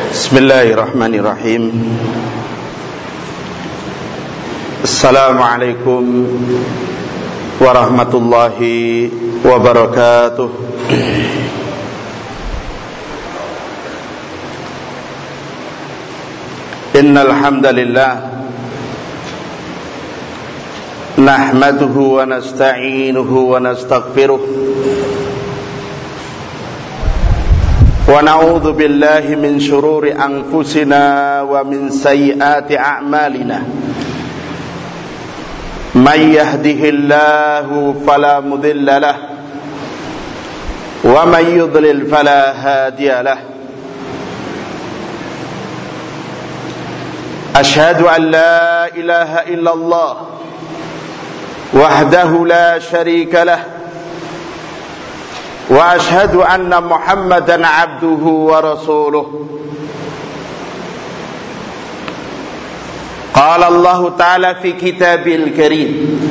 Bismillahirrahmanirrahim. Assalamualaikum warahmatullahi wabarakatuh. Innal hamdalillah nahmaduhu wa nasta'inuhu wa nastaghfiruh wa na'udzu billahi min shururi anfusina wa min sayyiati a'malina. Man yahdihillahu fala mudilla lahu wa man yudlil fala hadiya lahu. Ashhadu an la ilaha illallah wahdahu la syarika lah wa ashhadu anna Muhammadan abduhu wa rasuluh. Qala Allah Ta'ala fi kitabil karim,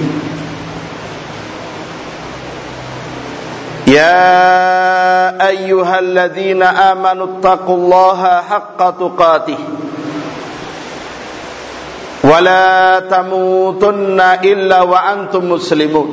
ya ayyuhalladzina amanu taqullaha haqqa tuqatih wa la tamutunna illa wa antum muslimun.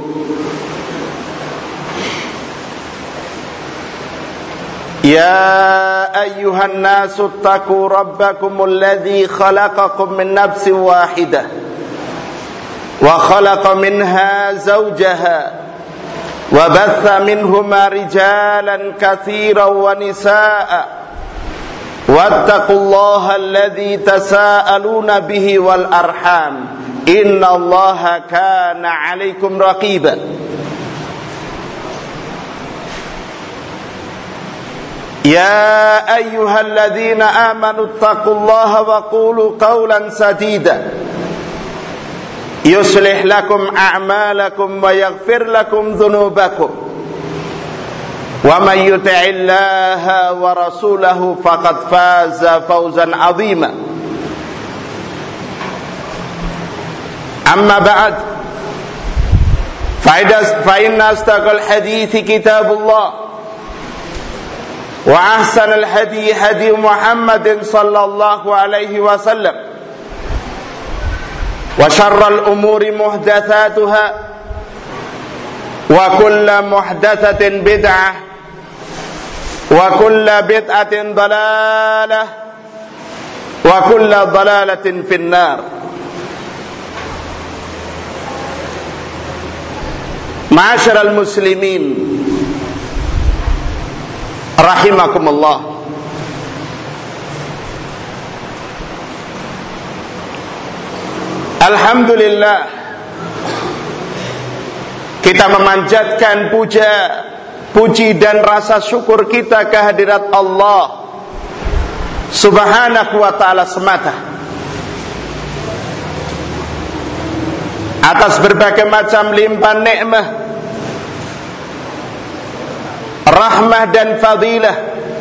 Ya ayyuhan nasu attaqu rabbakumul ladzi khalaqakum min nafsin wahidah wa khalaqa minha zawjaha wa batha minhuma rijalan katsiran wa nisaa'a wattaqullaha alladzi tasaaluna bihi wal arham innallaha kana 'alaikum raqiba. Ya ayyuhalladzina amanu taqullaha wa qulu qawlan sadida yuslih lakum a'malakum wa yaghfir lakum dhunubakum wa man yuti'illaha wa rasulahu faqad faza fawzan 'azima. Amma ba'd, fa inna astaqal hadithi kitabullah wa ahsanal hadi hadi Muhammadin sallallahu alaihi wasallam wa syarral umuri muhdatsatuha wa kullu muhdatsatin bid'ah wa kullu bid'atin dalalah wa kullu dalalatin finnar. Ma'asyiral muslimin rahimakumullah. Alhamdulillah, kita memanjatkan puji dan rasa syukur kita kehadirat Allah Subhanahu wa ta'ala semata atas berbagai macam limpahan nikmat, rahmah dan fadilah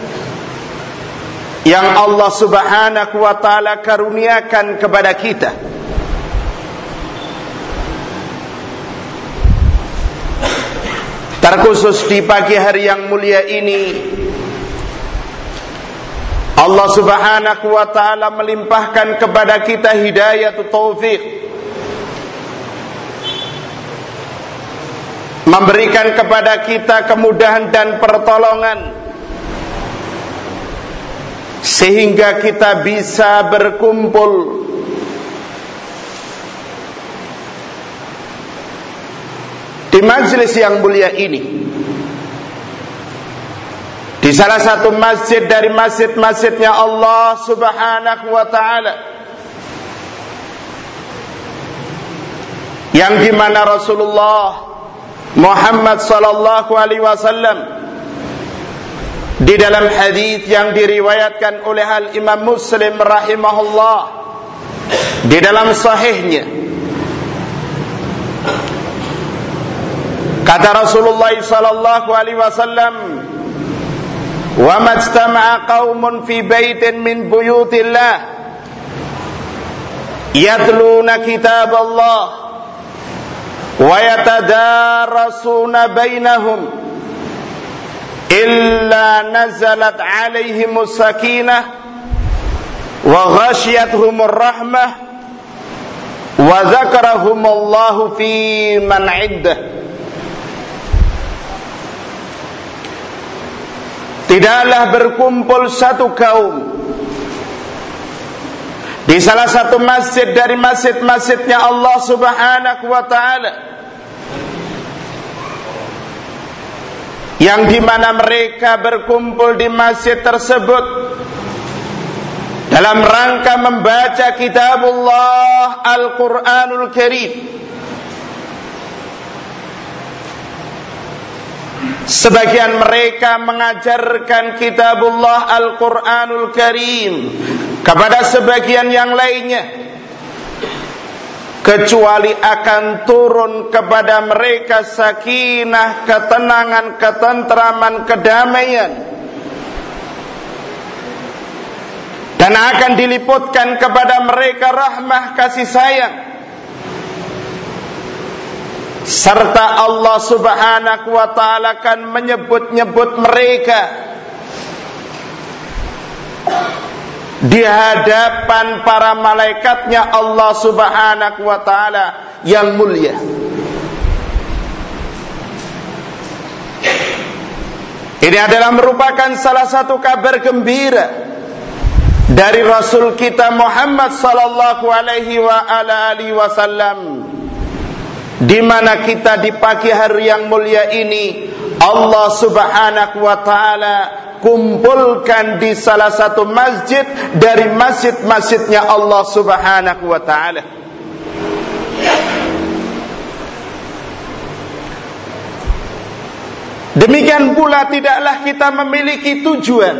yang Allah Subhanahu wa ta'ala karuniakan kepada kita. Terkhusus di pagi hari yang mulia ini, Allah Subhanahu wa ta'ala melimpahkan kepada kita hidayah taufik, memberikan kepada kita kemudahan dan pertolongan sehingga kita bisa berkumpul di majelis yang mulia ini, di salah satu masjid dari masjid-masjidnya Allah Subhanahu wa ta'ala, yang dimana Rasulullah Muhammad sallallahu alaihi wasallam di dalam hadis yang diriwayatkan oleh Al-Imam Muslim rahimahullah di dalam sahihnya, kata Rasulullah sallallahu alaihi wasallam, wa majtama'a qaumun fi baitin min buyutillah yatluna kitab Allah wa yatadarasuna bainahum illa nazalat alaihimus sakinah wa ghasyiyatuhumur rahmah wa dzakarahumullahu fi man 'iddah. Tidaklah berkumpul satu kaum di salah satu masjid dari masjid-masjidnya Allah Subhanahu wa ta'ala, yang dimana mereka berkumpul di masjid tersebut dalam rangka membaca kitabullah Al-Quranul Karim. Sebagian mereka mengajarkan kitabullah Al-Quranul Karim kepada sebagian yang lainnya, kecuali akan turun kepada mereka sakinah, ketenangan, ketentraman, kedamaian, dan akan diliputkan kepada mereka rahmah, kasih sayang, serta Allah Subhanahu wa ta'ala akan menyebut-nyebut mereka di hadapan para malaikatnya Allah Subhanahu wa ta'ala yang mulia. Ini adalah merupakan salah satu kabar gembira dari Rasul kita Muhammad sallallahu alaihi wa ala alihi wasallam, di mana kita di pagi hari yang mulia ini Allah Subhanahu wa ta'ala kumpulkan di salah satu masjid dari masjid-masjidnya Allah Subhanahu wa ta'ala. Demikian pula tidaklah kita memiliki tujuan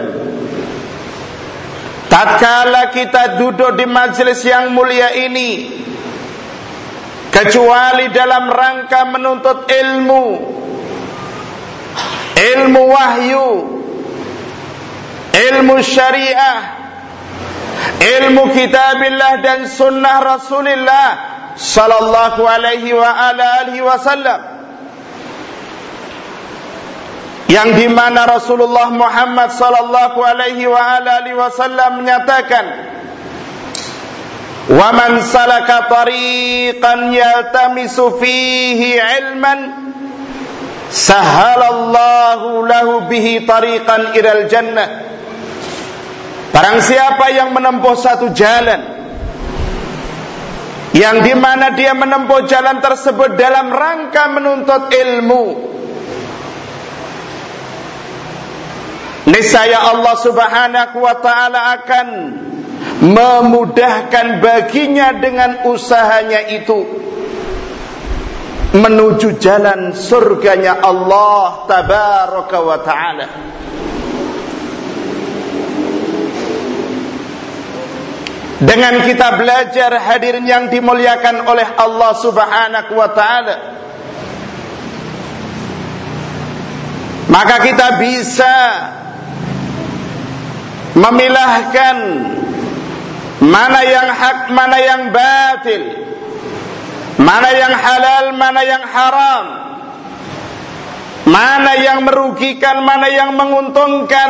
tatkala kita duduk di majelis yang mulia ini kecuali dalam rangka menuntut ilmu wahyu, ilmu syariah, ilmu kitabillah dan sunnah Rasulullah sallallahu alaihi wa ala alihi wasallam, yang dimana Rasulullah Muhammad sallallahu alaihi wa ala alihi wasallam menyatakan, wa man salaka tariqan yaltamisu fihi ilman sahalallahu lahu bihi tariqan ilal jannah. Barang siapa yang menempuh satu jalan, yang dimana dia menempuh jalan tersebut dalam rangka menuntut ilmu, niscaya Allah Subhanahu wa ta'ala akan memudahkan baginya dengan usahanya itu menuju jalan surganya Allah tabaraka wa ta'ala. Dengan kita belajar hadirin yang dimuliakan oleh Allah Subhanahu wa ta'ala, maka kita bisa memilahkan mana yang hak, mana yang batil, mana yang halal, mana yang haram, mana yang merugikan, mana yang menguntungkan,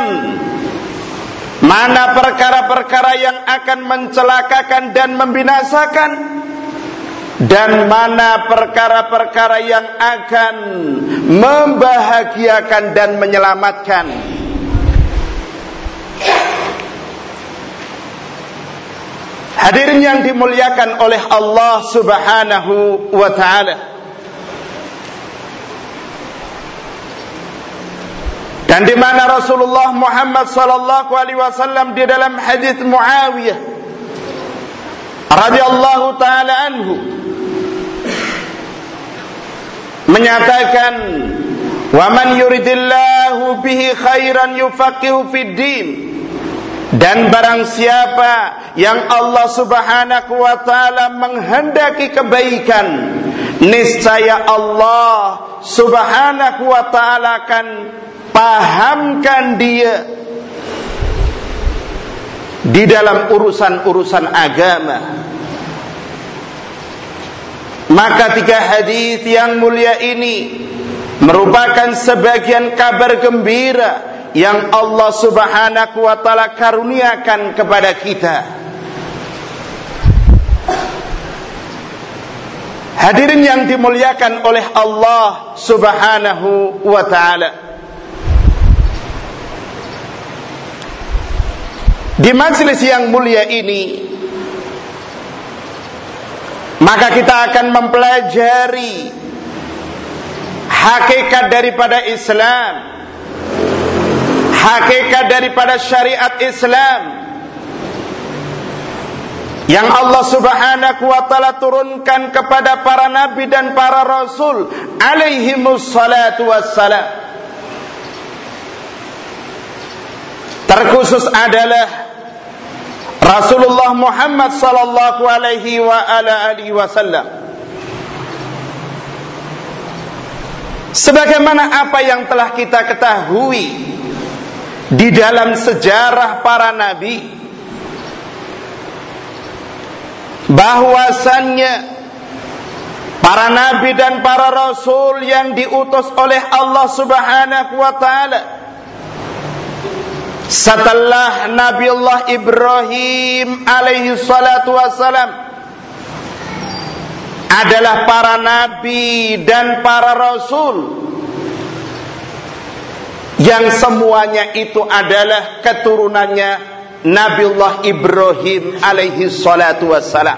mana perkara-perkara yang akan mencelakakan dan membinasakan, dan mana perkara-perkara yang akan membahagiakan dan menyelamatkan. Hadirin yang dimuliakan oleh Allah Subhanahu wa ta'ala, dan di mana Rasulullah Muhammad sallallahu alaihi wasallam di dalam hadis Muawiyah radhiyallahu taala anhu menyatakan, wa man yuridillahu bihi khairan yufaqihu fid din, dan barang siapa yang Allah Subhanahu wa ta'ala menghendaki kebaikan, niscaya Allah Subhanahu wa ta'ala akan pahamkan dia di dalam urusan-urusan agama. Maka tiga hadis yang mulia ini merupakan sebagian kabar gembira yang Allah Subhanahu wa ta'ala karuniakan kepada kita, Hadirin yang dimuliakan oleh Allah Subhanahu wa ta'ala, di majelis yang mulia ini maka kita akan mempelajari hakikat daripada Islam, hakikat daripada syariat Islam yang Allah Subhanahu wa ta'ala turunkan kepada para nabi dan para rasul alaihimus salatu wassalam. Terkhusus adalah Rasulullah Muhammad sallallahu alaihi wa ala alihi wasallam. Sebagaimana apa yang telah kita ketahui di dalam sejarah para nabi, bahwasannya para nabi dan para rasul yang diutus oleh Allah Subhanahu wa ta'ala setelah Nabiullah Ibrahim alaihi salatu wassalam adalah para nabi dan para rasul yang semuanya itu adalah keturunannya Nabiullah Ibrahim alaihi salatu wassalam.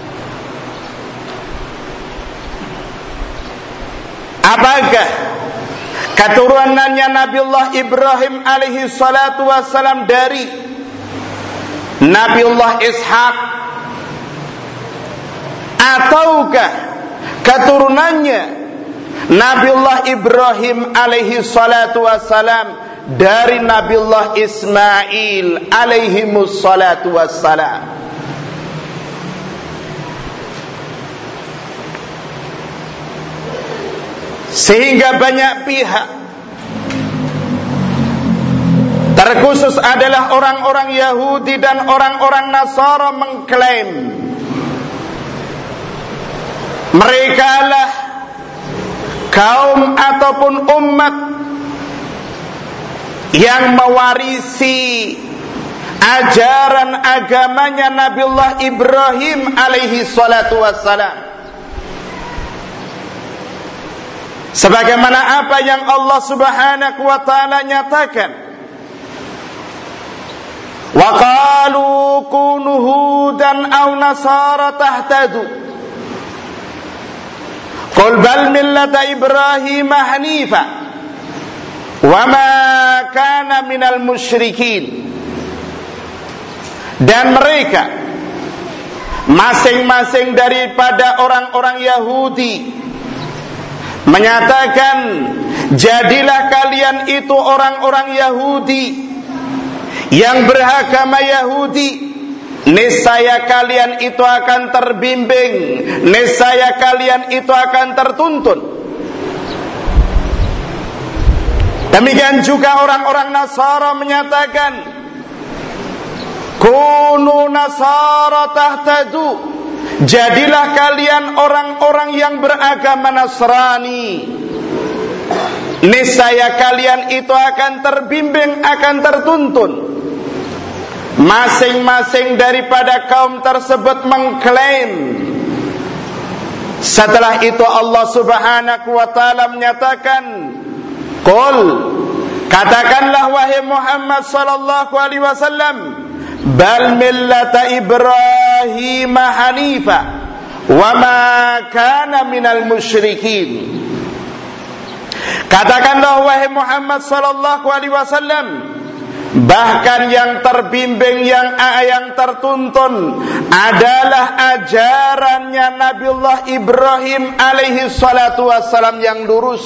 Apakah keturunannya Nabiullah Ibrahim alaihi salatu wassalam dari Nabiullah Ishaq, ataukah keturunannya Nabiullah Ibrahim alaihi salatu wassalam dari Nabiullah Ismail alaihimus salatu wassalam? Sehingga banyak pihak, terkhusus adalah orang-orang Yahudi dan orang-orang Nasara, mengklaim mereka lah kaum ataupun umat yang mewarisi ajaran agamanya Nabiullah Ibrahim alaihi salatu wassalam. Sebagaimana apa yang Allah Subhanahu wa ta'ala nyatakan, wa qalu kunu hudan aw nasara tahtadu qul bal millata Ibrahim hanifa wa ma kana minal musyrikin. Dan mereka masing-masing daripada orang-orang Yahudi menyatakan, jadilah kalian itu orang-orang Yahudi yang beragama Yahudi, niscaya kalian itu akan terbimbing, niscaya kalian itu akan tertuntun. Demikian juga orang-orang Nasara menyatakan, kunu nasara tahtadu, jadilah kalian orang-orang yang beragama Nasrani, niscaya kalian itu akan terbimbing, akan tertuntun. Masing-masing daripada kaum tersebut mengklaim. Setelah itu Allah Subhanahu wa ta'ala menyatakan, qul, katakanlah wahai Muhammad sallallahu alaihi wasallam, bal millata Ibrahim hanifa wa ma kana minal musyrikin. Katakanlah wahai Muhammad sallallahu alaihi wasallam, bahkan yang terbimbing, yang tertuntun adalah ajarannya Nabiullah Ibrahim alaihi salatu wassalam yang lurus.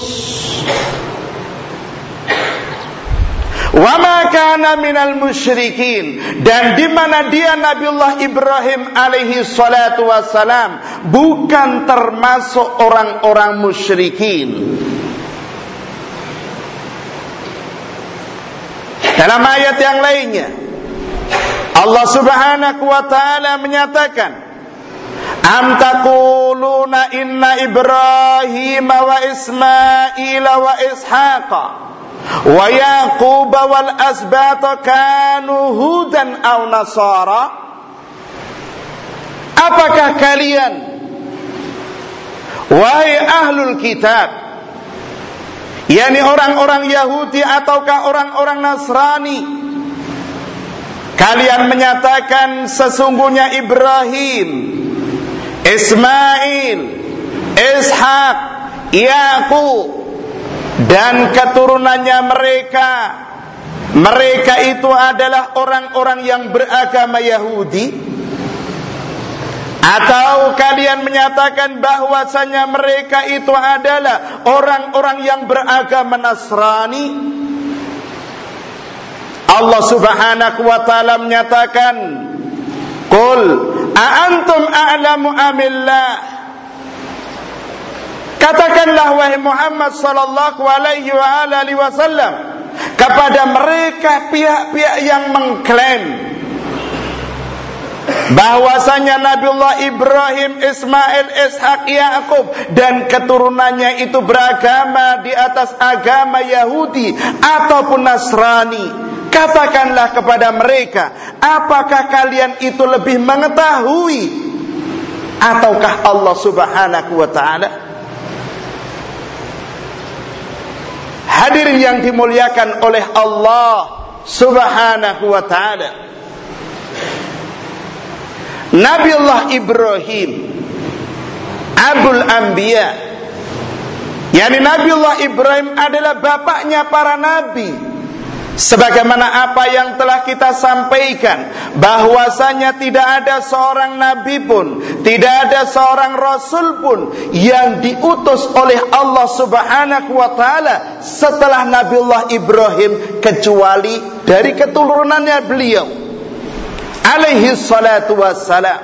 Wa ma kana minal musyrikin, dan di mana dia Nabiullah Ibrahim alaihi salatu wassalam bukan termasuk orang-orang musyrikin. Dalam ayat yang lainnya Allah Subhanahu wa ta'ala menyatakan, am taquluna inna Ibrahim wa Ismail wa Ishaqa wa Yaqub wal asbata kanu hudan aw nasara. Apakah kalian wahai ahlul kitab, yakni orang-orang Yahudi ataukah orang-orang Nasrani, kalian menyatakan sesungguhnya Ibrahim, Ismail, Ishak, Yakub dan keturunannya mereka itu adalah orang-orang yang beragama Yahudi? Atau kalian menyatakan bahwasanya mereka itu adalah orang-orang yang beragama Nasrani? Allah Subhanahu wa taala menyatakan, "Qul a antum a'lamu amillah?" Katakanlah wahai Muhammad sallallahu alaihi wasallam kepada mereka pihak-pihak yang mengklaim bahwasanya Nabiullah Ibrahim, Ismail, Ishak, Yakub dan keturunannya itu beragama di atas agama Yahudi ataupun Nasrani. Katakanlah kepada mereka, apakah kalian itu lebih mengetahui ataukah Allah Subhanahu wa taala? Hadirin yang dimuliakan oleh Allah Subhanahu wa taala, Nabiullah Ibrahim Abul Anbiya, yakni Nabiullah Ibrahim adalah bapaknya para nabi. Sebagaimana apa yang telah kita sampaikan, bahwasanya tidak ada seorang nabi pun, tidak ada seorang rasul pun yang diutus oleh Allah Subhanahu wa taala setelah Nabiullah Ibrahim, kecuali dari keturunannya beliau alaihi salatu wassalam,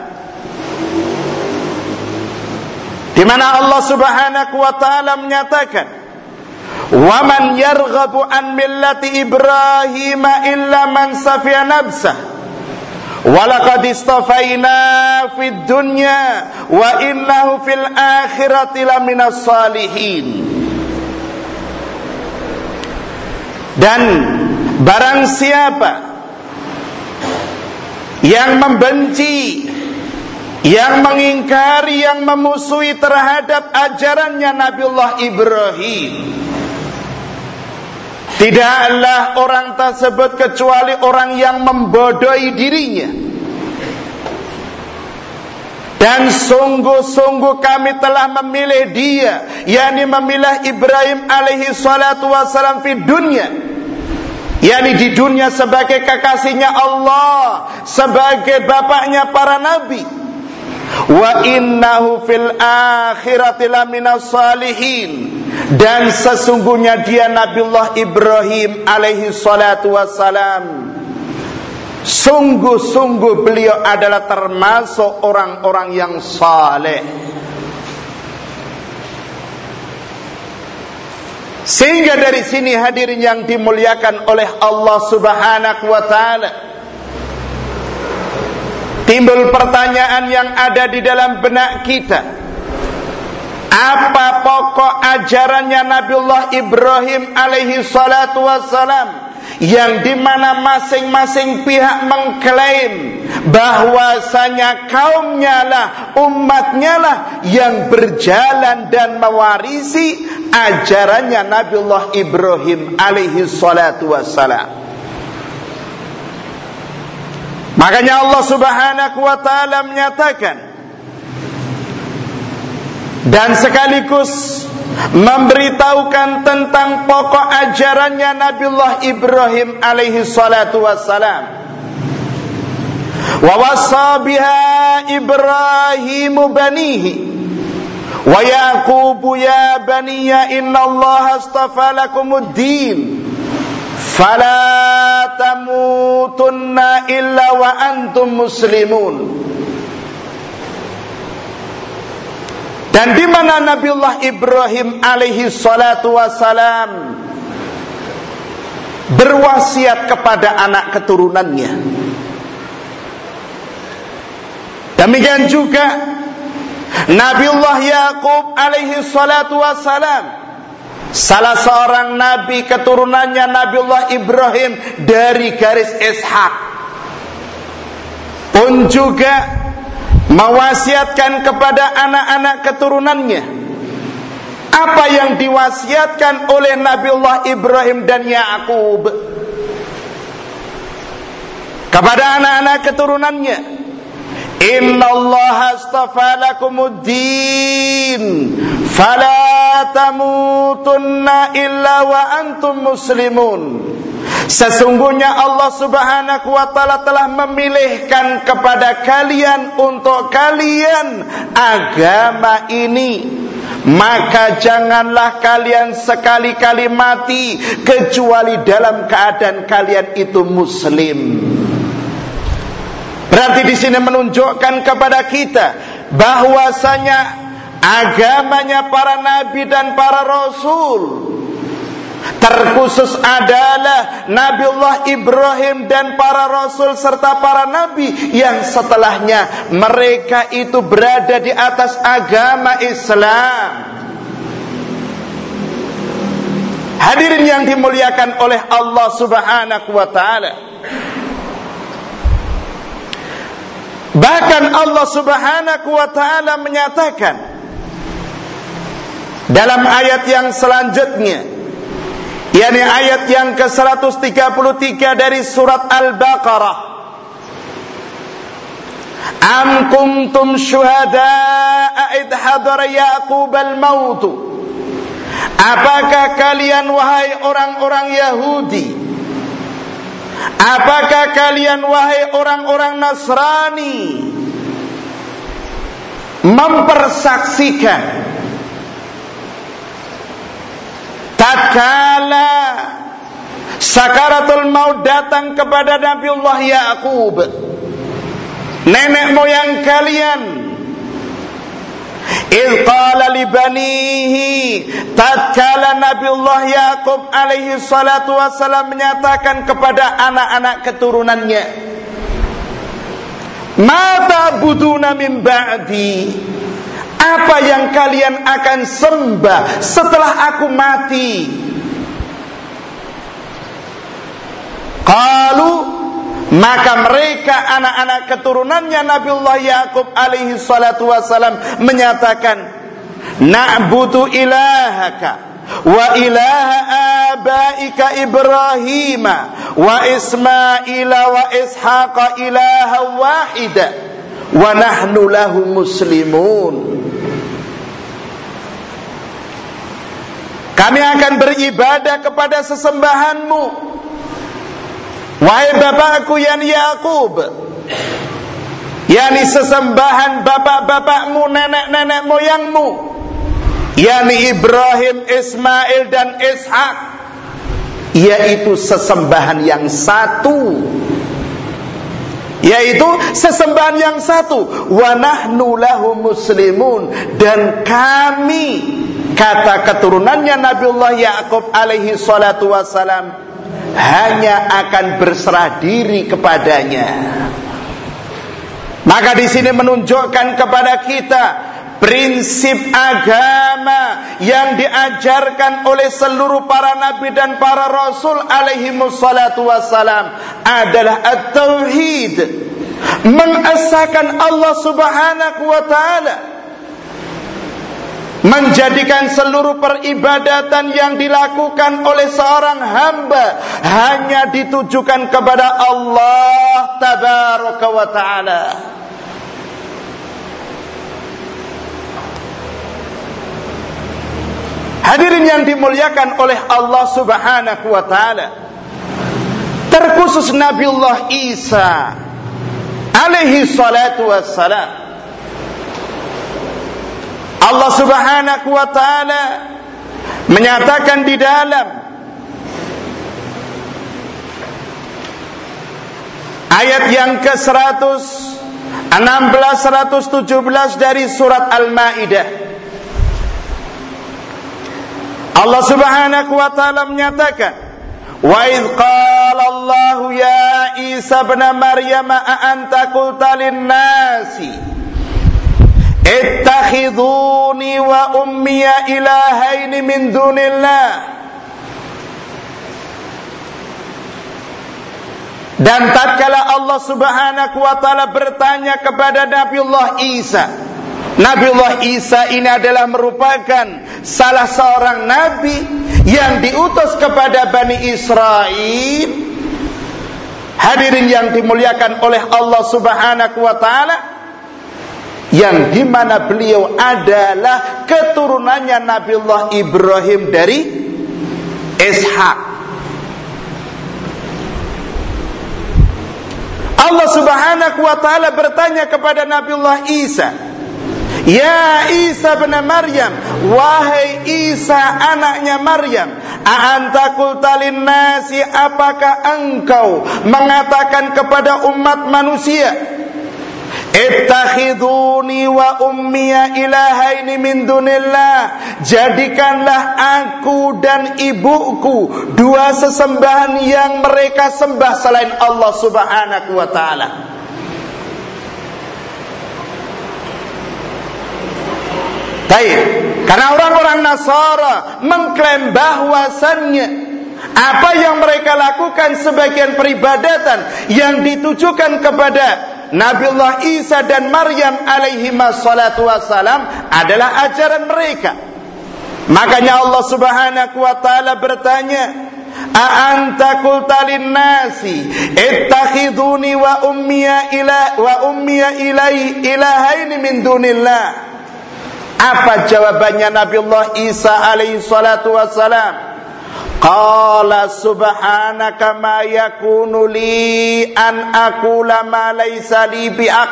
di mana Allah Subhanahu wa taala menyatakan, "Wa man yarghabu an millati Ibrahim illa man safiya nafsah wa laqad istafaina fid dunya wa innahu fil akhirati laminas salihin." Dan barang siapa yang membenci, yang mengingkari, yang memusuhi terhadap ajarannya Nabiullah Ibrahim, tidaklah orang tersebut kecuali orang yang membodohi dirinya. Dan sungguh-sungguh kami telah memilih dia, yakni memilih Ibrahim alaihi salatu wassalam di dunia, yakni di dunia sebagai kekasihnya Allah, sebagai bapaknya para nabi. Wa innahu fil akhirati laminas salihin, dan sesungguhnya dia Nabiullah Ibrahim alaihi salatu wassalam, sungguh-sungguh beliau adalah termasuk orang-orang yang saleh. Sehingga dari sini hadirin yang dimuliakan oleh Allah Subhanahu wa taala, timbul pertanyaan yang ada di dalam benak kita, apa pokok ajarannya Nabiullah Ibrahim alaihi salatu wassalam, yang dimana masing-masing pihak mengklaim bahwasanya kaumnya lah, umatnya lah yang berjalan dan mewarisi ajarannya Nabiullah Ibrahim alaihi salatu wassalam. Makanya Allah Subhanahu wa taala menyatakan dan sekaligus memberitahukan tentang pokok ajarannya Nabiullah Ibrahim alaihi salatu wassalam. Wa wassa biha Ibrahimu banihi wa Yaqubu ya baniya innallaha astafa lakumud din fala tamutunna illa wa antum muslimun. Dan di mana Nabiullah Ibrahim alaihi salatu wassalam berwasiat kepada anak keturunannya. Demikian juga Nabiullah Yakub alaihi salatu wassalam, salah seorang nabi keturunannya Nabiullah Ibrahim dari garis Ishak, pun juga mewasiatkan kepada anak-anak keturunannya apa yang diwasiatkan oleh Nabiullah Ibrahim dan Ya'qub kepada anak-anak keturunannya. Innallaha astafa lakumuddin fala tamutunna illa wa antum muslimun. Sesungguhnya Allah Subhanahu wa ta'ala telah memilihkan kepada kalian untuk kalian agama ini, maka janganlah kalian sekali-kali mati kecuali dalam keadaan kalian itu muslim. Berarti di sini menunjukkan kepada kita bahwasanya agamanya para nabi dan para rasul terkhusus adalah Nabiullah Ibrahim dan para rasul serta para nabi yang setelahnya, mereka itu berada di atas agama Islam. Hadirin yang dimuliakan oleh Allah Subhanahu wa ta'ala, bahkan Allah Subhanahu wa ta'ala menyatakan dalam ayat yang selanjutnya, yakni ayat yang ke-133 dari surat Al-Baqarah, Am kuntum syuhada'a idh hadara Ya'qub al-maut. Apakah kalian wahai orang-orang Yahudi, apakah kalian wahai orang-orang Nasrani mempersaksikan tatkala sakaratul maut datang kepada Nabiullah Ya'qub, nenek moyang kalian, idh qala li banihi, tatkala Nabiullah Ya'qub alaihi salatu wassalam menyatakan kepada anak-anak keturunannya, ma ta'buduna min ba'di, apa yang kalian akan sembah setelah aku mati? Qalu, maka mereka anak-anak keturunannya Nabiullah Ya'qub alaihi salatu wassalam menyatakan, na'budu ilahaka wa ilaha abaika Ibrahim wa Ismaila wa Ishaqa ilaha wahida wa nahnu lahu muslimun. Kami akan beribadah kepada sesembahanmu, wahai bapakku yakni Ya'qub, yakni sesembahan bapak-bapakmu, nenek-nenek moyangmu, yakni Ibrahim, Ismail dan Ishak, yaitu sesembahan yang satu, yaitu sesembahan yang satu. Wa nahnu lahu muslimun, dan kami, kata keturunannya Nabiullah Ya'qub alaihi salatu wassalam, hanya akan berserah diri kepadanya. Maka di sini menunjukkan kepada kita prinsip agama yang diajarkan oleh seluruh para nabi dan para rasul alaihi wassalatu wassalam adalah at-tauhid, mengesahkan Allah Subhanahu wa ta'ala, menjadikan seluruh peribadatan yang dilakukan oleh seorang hamba hanya ditujukan kepada Allah tabaraka wa ta'ala. Hadirin yang dimuliakan oleh Allah Subhanahu wa ta'ala, terkhusus Nabiullah Isa alaihi salatu wassalam, Allah Subhanahu wa ta'ala menyatakan di dalam ayat yang ke-116, 117 dari surat Al-Maidah, Allah Subhanahu wa ta'ala menyatakan, wa idh qala Allahu ya Isa ibn Maryam a anta qulta lin-nasi ittakhiduni wa ummiya ilahaini min dunillah. Dan tatkala Allah Subhanahu wa ta'ala bertanya kepada Nabiullah Isa, Nabiullah Isa ini adalah merupakan salah seorang nabi yang diutus kepada Bani Israel. Hadirin yang dimuliakan oleh Allah Subhanahu wa ta'ala, yang dimana beliau adalah keturunannya Nabiullah Ibrahim dari Ishak. Allah Subhanahu wa ta'ala bertanya kepada Nabiullah Isa, Ya Isa bin Maryam, wahai Isa anaknya Maryam, a'anta qulta linnasi, apakah engkau mengatakan kepada umat manusia, ittakhiduni wa ummiya ilahaini min dunillah, jadikanlah aku dan ibuku dua sesembahan yang mereka sembah selain Allah Subhanahu wa ta'ala. Karena orang-orang Nasara mengklaim bahwasannya apa yang mereka lakukan sebagian peribadatan yang ditujukan kepada Nabiullah Isa dan Maryam alaihi wassalatu wassalam adalah ajaran mereka. Makanya Allah Subhanahu wa ta'ala bertanya, a'anta qulta linnasi ittakhiduni wa ummiya ilahaini min dunillah. Apa jawabannya Nabiullah Isa alaihi salatu wassalam? Qala subhanaka ma yakunu li an aqula ma laysa li bi'aq.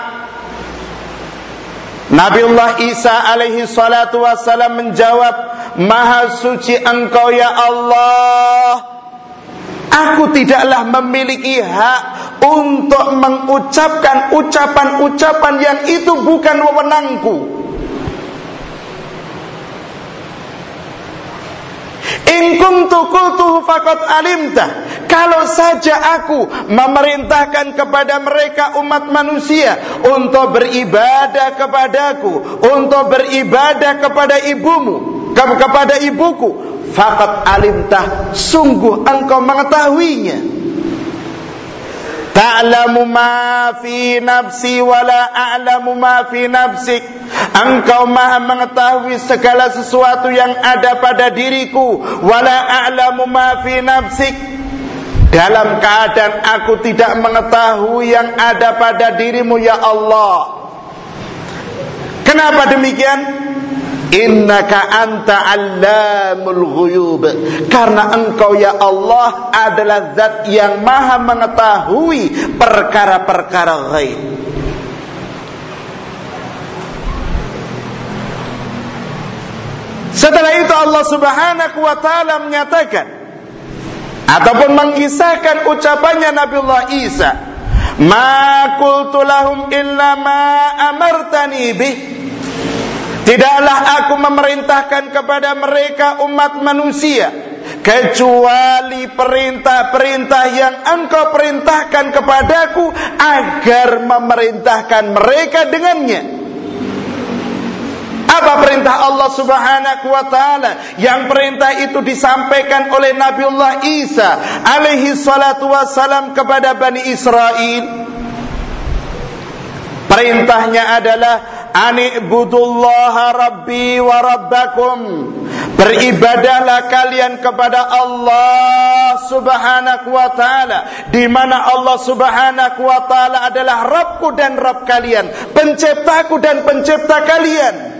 Nabiullah Isa alaihi salatu wassalam menjawab, Maha suci engkau ya Allah, aku tidaklah memiliki hak untuk mengucapkan ucapan-ucapan yang itu bukan wewenangku. In kuntu qultuhu faqad alimta, kalau saja aku memerintahkan kepada mereka umat manusia untuk beribadah kepadaku, untuk beribadah kepada kepada ibuku, faqad alimta, sungguh engkau mengetahuinya. Ta'lamu ma fi nafsi wa la a'lamu ma fi nafsik, engkau maha mengetahui segala sesuatu yang ada pada diriku, wa la a'lamu ma fi nafsik, dalam keadaan aku tidak mengetahui yang ada pada dirimu ya Allah. Kenapa demikian? Innaka anta allamul ghuyub, karena engkau ya Allah adalah zat yang maha mengetahui perkara-perkara ghaib. Setelah itu Allah Subhanahu wa ta'ala menyatakan ataupun mengisahkan ucapannya Nabiullah Isa, ma qultu lahum illa ma amartani bih, tidaklah aku memerintahkan kepada mereka umat manusia kecuali perintah-perintah yang engkau perintahkan kepadaku agar memerintahkan mereka dengannya. Apa perintah Allah Subhanahu wa ta'ala? Yang perintah itu disampaikan oleh Nabiullah Isa alaihi salatu wassalam kepada Bani Israel. Perintahnya adalah ani'budullaha rabbi wa rabbakum, beribadahlah kalian kepada Allah Subhanahu wa ta'ala, di mana Allah Subhanahu wa ta'ala adalah Rabbku dan Rabb kalian, penciptaku dan pencipta kalian.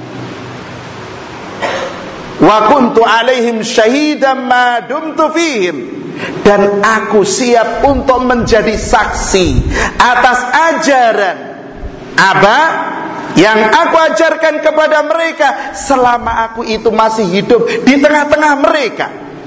Wa kuntu alaihim syahidan ma dumtu fihim, dan aku siap untuk menjadi saksi atas ajaran apa yang aku ajarkan kepada mereka selama aku itu masih hidup di tengah-tengah mereka.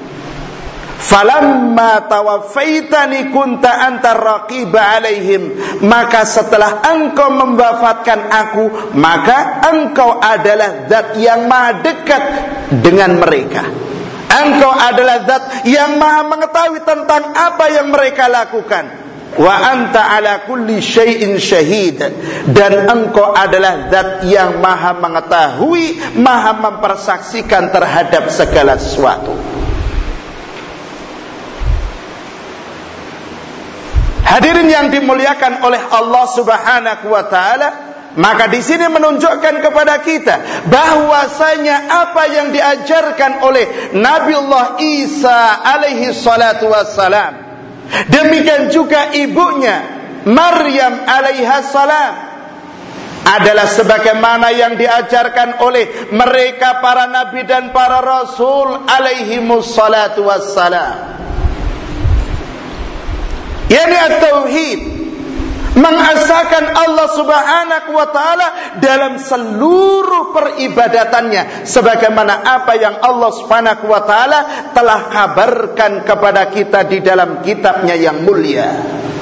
Falamma tawaffaitani kunta anta raqiba alaihim, maka setelah engkau mewafatkan aku, maka engkau adalah zat yang maha dekat dengan mereka. Engkau adalah zat yang maha mengetahui tentang apa yang mereka lakukan. Wa anta ala kulli syai'in syahid, dan engkau adalah zat yang maha mengetahui, maha mempersaksikan terhadap segala sesuatu. Hadirin yang dimuliakan oleh Allah Subhanahu wa ta'ala, Maka di sini menunjukkan kepada kita bahwasanya apa yang diajarkan oleh Nabiullah Isa alaihi salatu wassalam, demikian juga ibunya Maryam alaiha salam, adalah sebagaimana yang diajarkan oleh mereka para nabi dan para rasul alaihimus salatu wassalam. Yani at-tauhid, mengesahkan Allah subhanahu wa ta'ala dalam seluruh peribadatannya, sebagaimana apa yang Allah subhanahu wa ta'ala telah kabarkan kepada kita di dalam kitabnya yang mulia.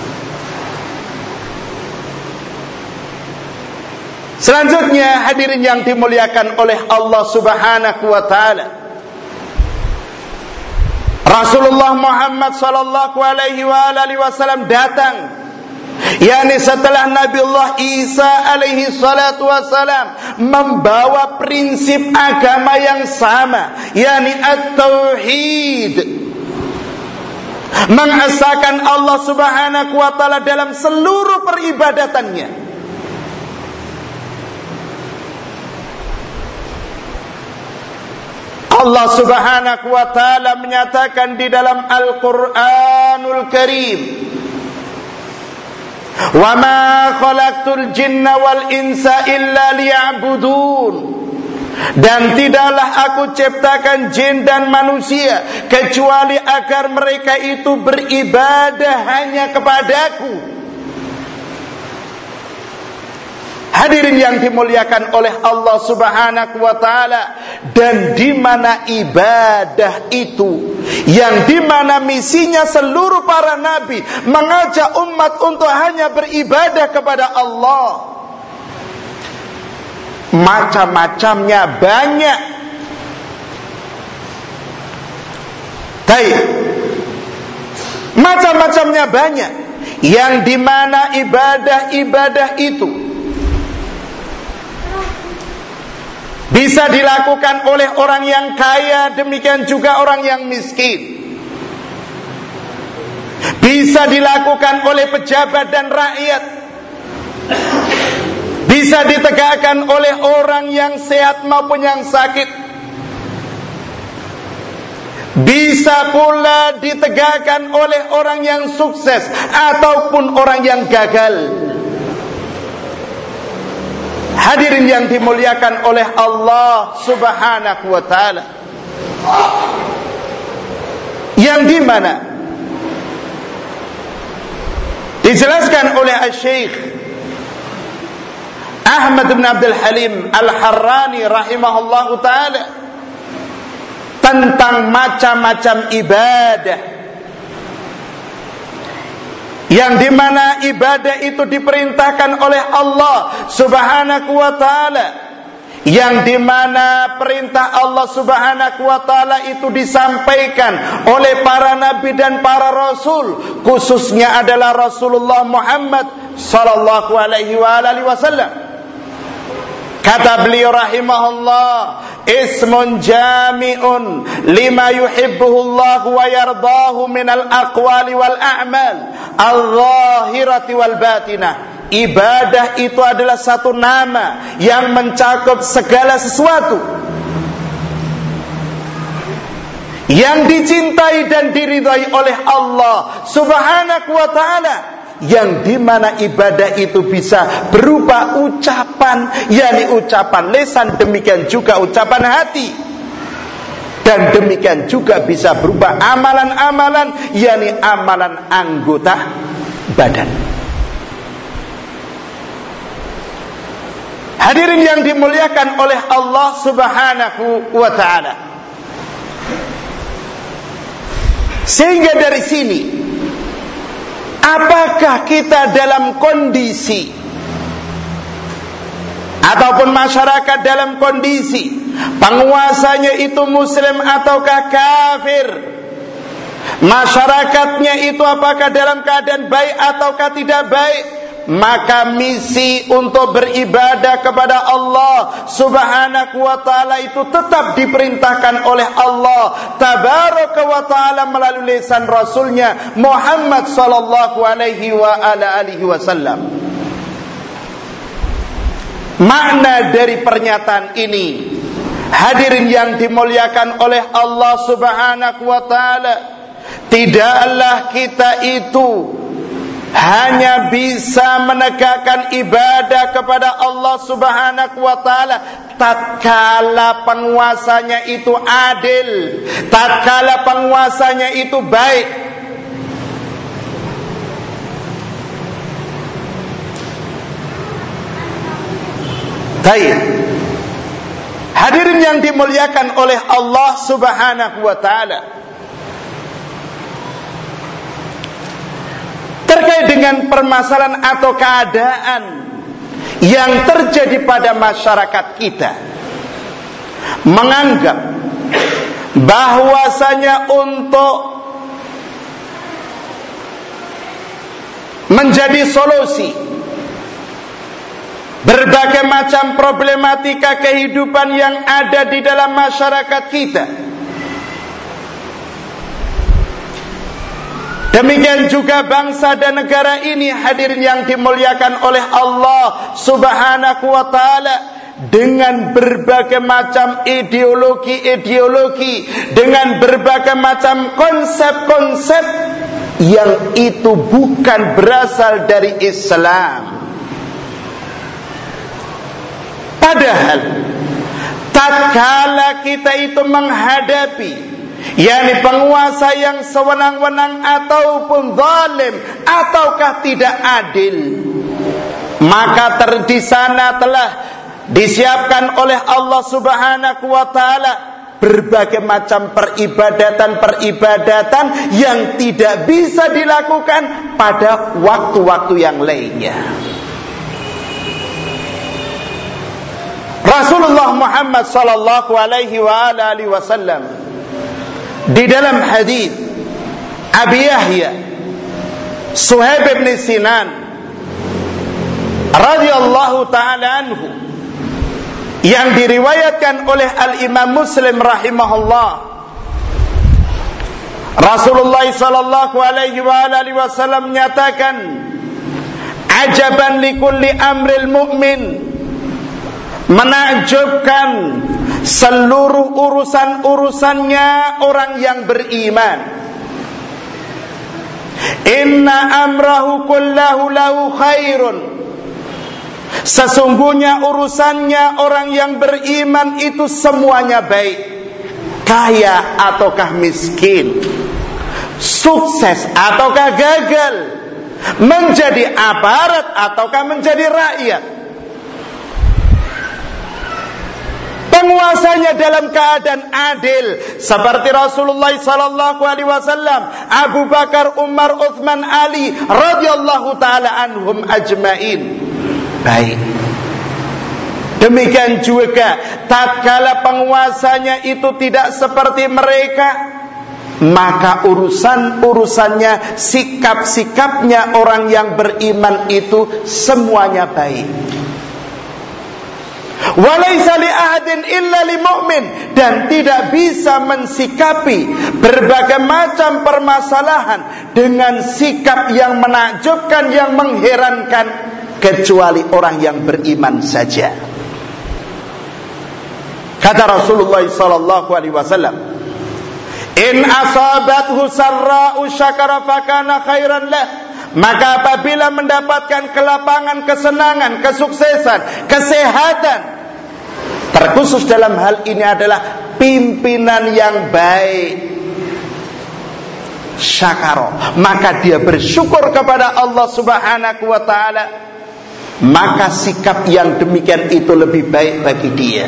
Selanjutnya, hadirin yang dimuliakan oleh Allah subhanahu wa ta'ala, Rasulullah Muhammad sallallahu alaihi wasallam datang, yakni setelah Nabiullah Isa alaihi salatu wassalam membawa prinsip agama yang sama, yakni at-tauhid, mengesahkan Allah subhanahu wa ta'ala dalam seluruh peribadatannya. Allah subhanahu wa ta'ala menyatakan di dalam Al-Quranul Karim, wa ma khalaqtul jinna wal insa illa liya'budun, dan tidaklah aku ciptakan jin dan manusia kecuali agar mereka itu beribadah hanya kepadaku. Hadirin yang dimuliakan oleh Allah subhanahu wa ta'ala, dan di mana ibadah itu, yang di mana misinya seluruh para nabi mengajak umat untuk hanya beribadah kepada Allah, macam-macamnya banyak. Baik, macam-macamnya banyak, yang di mana ibadah-ibadah itu bisa dilakukan oleh orang yang kaya, demikian juga orang yang miskin. Bisa dilakukan oleh pejabat dan rakyat. Bisa ditegakkan oleh orang yang sehat maupun yang sakit. Bisa pula ditegakkan oleh orang yang sukses ataupun orang yang gagal. Hadirin yang dimuliakan oleh Allah subhanahu wa ta'ala, yang di mana dijelaskan oleh Syekh Ahmad bin Abdul Halim Al-Harrani rahimahullahu ta'ala tentang macam-macam ibadah, yang dimana ibadah itu diperintahkan oleh Allah subhanahu wa ta'ala, yang dimana perintah Allah subhanahu wa ta'ala itu disampaikan oleh para nabi dan para rasul, khususnya adalah Rasulullah Muhammad sallallahu alaihi wasallam. Kata beliau rahimahullah, ismun jami'un lima yuhibbuhullahu wa yardahu minal aqwali wal a'mal al-zahirati wal batinah. Ibadah itu adalah satu nama yang mencakup segala sesuatu yang dicintai dan diridhai oleh Allah subhanahu wa ta'ala, yang dimana ibadah itu bisa berupa ucapan, yakni ucapan lisan, demikian juga ucapan hati, dan demikian juga bisa berupa amalan-amalan, yakni amalan anggota badan. Hadirin yang dimuliakan oleh Allah subhanahu wa ta'ala, sehingga dari sini, apakah kita dalam kondisi ataupun masyarakat dalam kondisi penguasanya itu muslim ataukah kafir, masyarakatnya itu apakah dalam keadaan baik ataukah tidak baik, maka misi untuk beribadah kepada Allah subhanahu wa ta'ala itu tetap diperintahkan oleh Allah tabaraka wa ta'ala melalui lisan Rasulnya Muhammad sallallahu alaihi wa ala alihi wasallam. makna dari pernyataan ini, hadirin yang dimuliakan oleh Allah Subhanahu wa taala, tidaklah kita itu hanya bisa menegakkan ibadah kepada Allah Subhanahu wa taala tatkala penguasanya itu adil, tatkala penguasanya itu baik. Baik. Hadirin yang dimuliakan oleh Allah Subhanahu wa taala, terkait dengan permasalahan atau keadaan yang terjadi pada masyarakat kita, menganggap bahwasanya untuk menjadi solusi berbagai macam problematika kehidupan yang ada di dalam masyarakat kita, demikian juga bangsa dan negara ini, hadirin yang dimuliakan oleh Allah Subhanahu wa taala, dengan berbagai macam ideologi, dengan berbagai macam konsep-konsep yang itu bukan berasal dari Islam. Padahal tatkala kita itu menghadapi yakni penguasa yang sewenang-wenang ataupun zalim ataukah tidak adil, maka di sana telah disiapkan oleh Allah Subhanahu wa taala berbagai macam peribadatan yang tidak bisa dilakukan pada waktu-waktu yang lainnya. Rasulullah Muhammad sallallahu alaihi wa alihi wasallam di dalam hadis Abi Yahya Suhaib bin Sinan radhiyallahu taala anhu, yang diriwayatkan oleh Al-Imam Muslim rahimahullah, Rasulullah sallallahu alaihi wa alihi wasallam menyatakan, ajaban likulli amril mu'min, menakjubkan seluruh urusan-urusannya orang yang beriman. Inna amrahu kullahu lahu khairun, sesungguhnya urusannya orang yang beriman itu semuanya baik, kaya ataukah miskin, sukses ataukah gagal, menjadi aparat ataukah menjadi rakyat. Penguasanya dalam keadaan adil seperti Rasulullah sallallahu alaihi wasallam, Abu Bakar, Umar, Utsman, Ali radhiyallahu taala anhum ajmain. Baik. Demikian juga tatkala penguasanya itu tidak seperti mereka, maka urusan-urusannya, sikap-sikapnya orang yang beriman itu semuanya baik. Walaisa li ahadin illa li mu'min, dan tidak bisa mensikapi berbagai macam permasalahan dengan sikap yang menakjubkan, yang mengherankan, kecuali orang yang beriman saja. Kata Rasulullah sallallahu alaihi wasallam, in asabathu sarra'u syakara fakana khairan lah, maka apabila mendapatkan kelapangan, kesenangan, kesuksesan, kesehatan, terkhusus dalam hal ini adalah pimpinan yang baik, syakara, maka dia bersyukur kepada Allah Subhanahu wa taala, maka sikap yang demikian itu lebih baik bagi dia.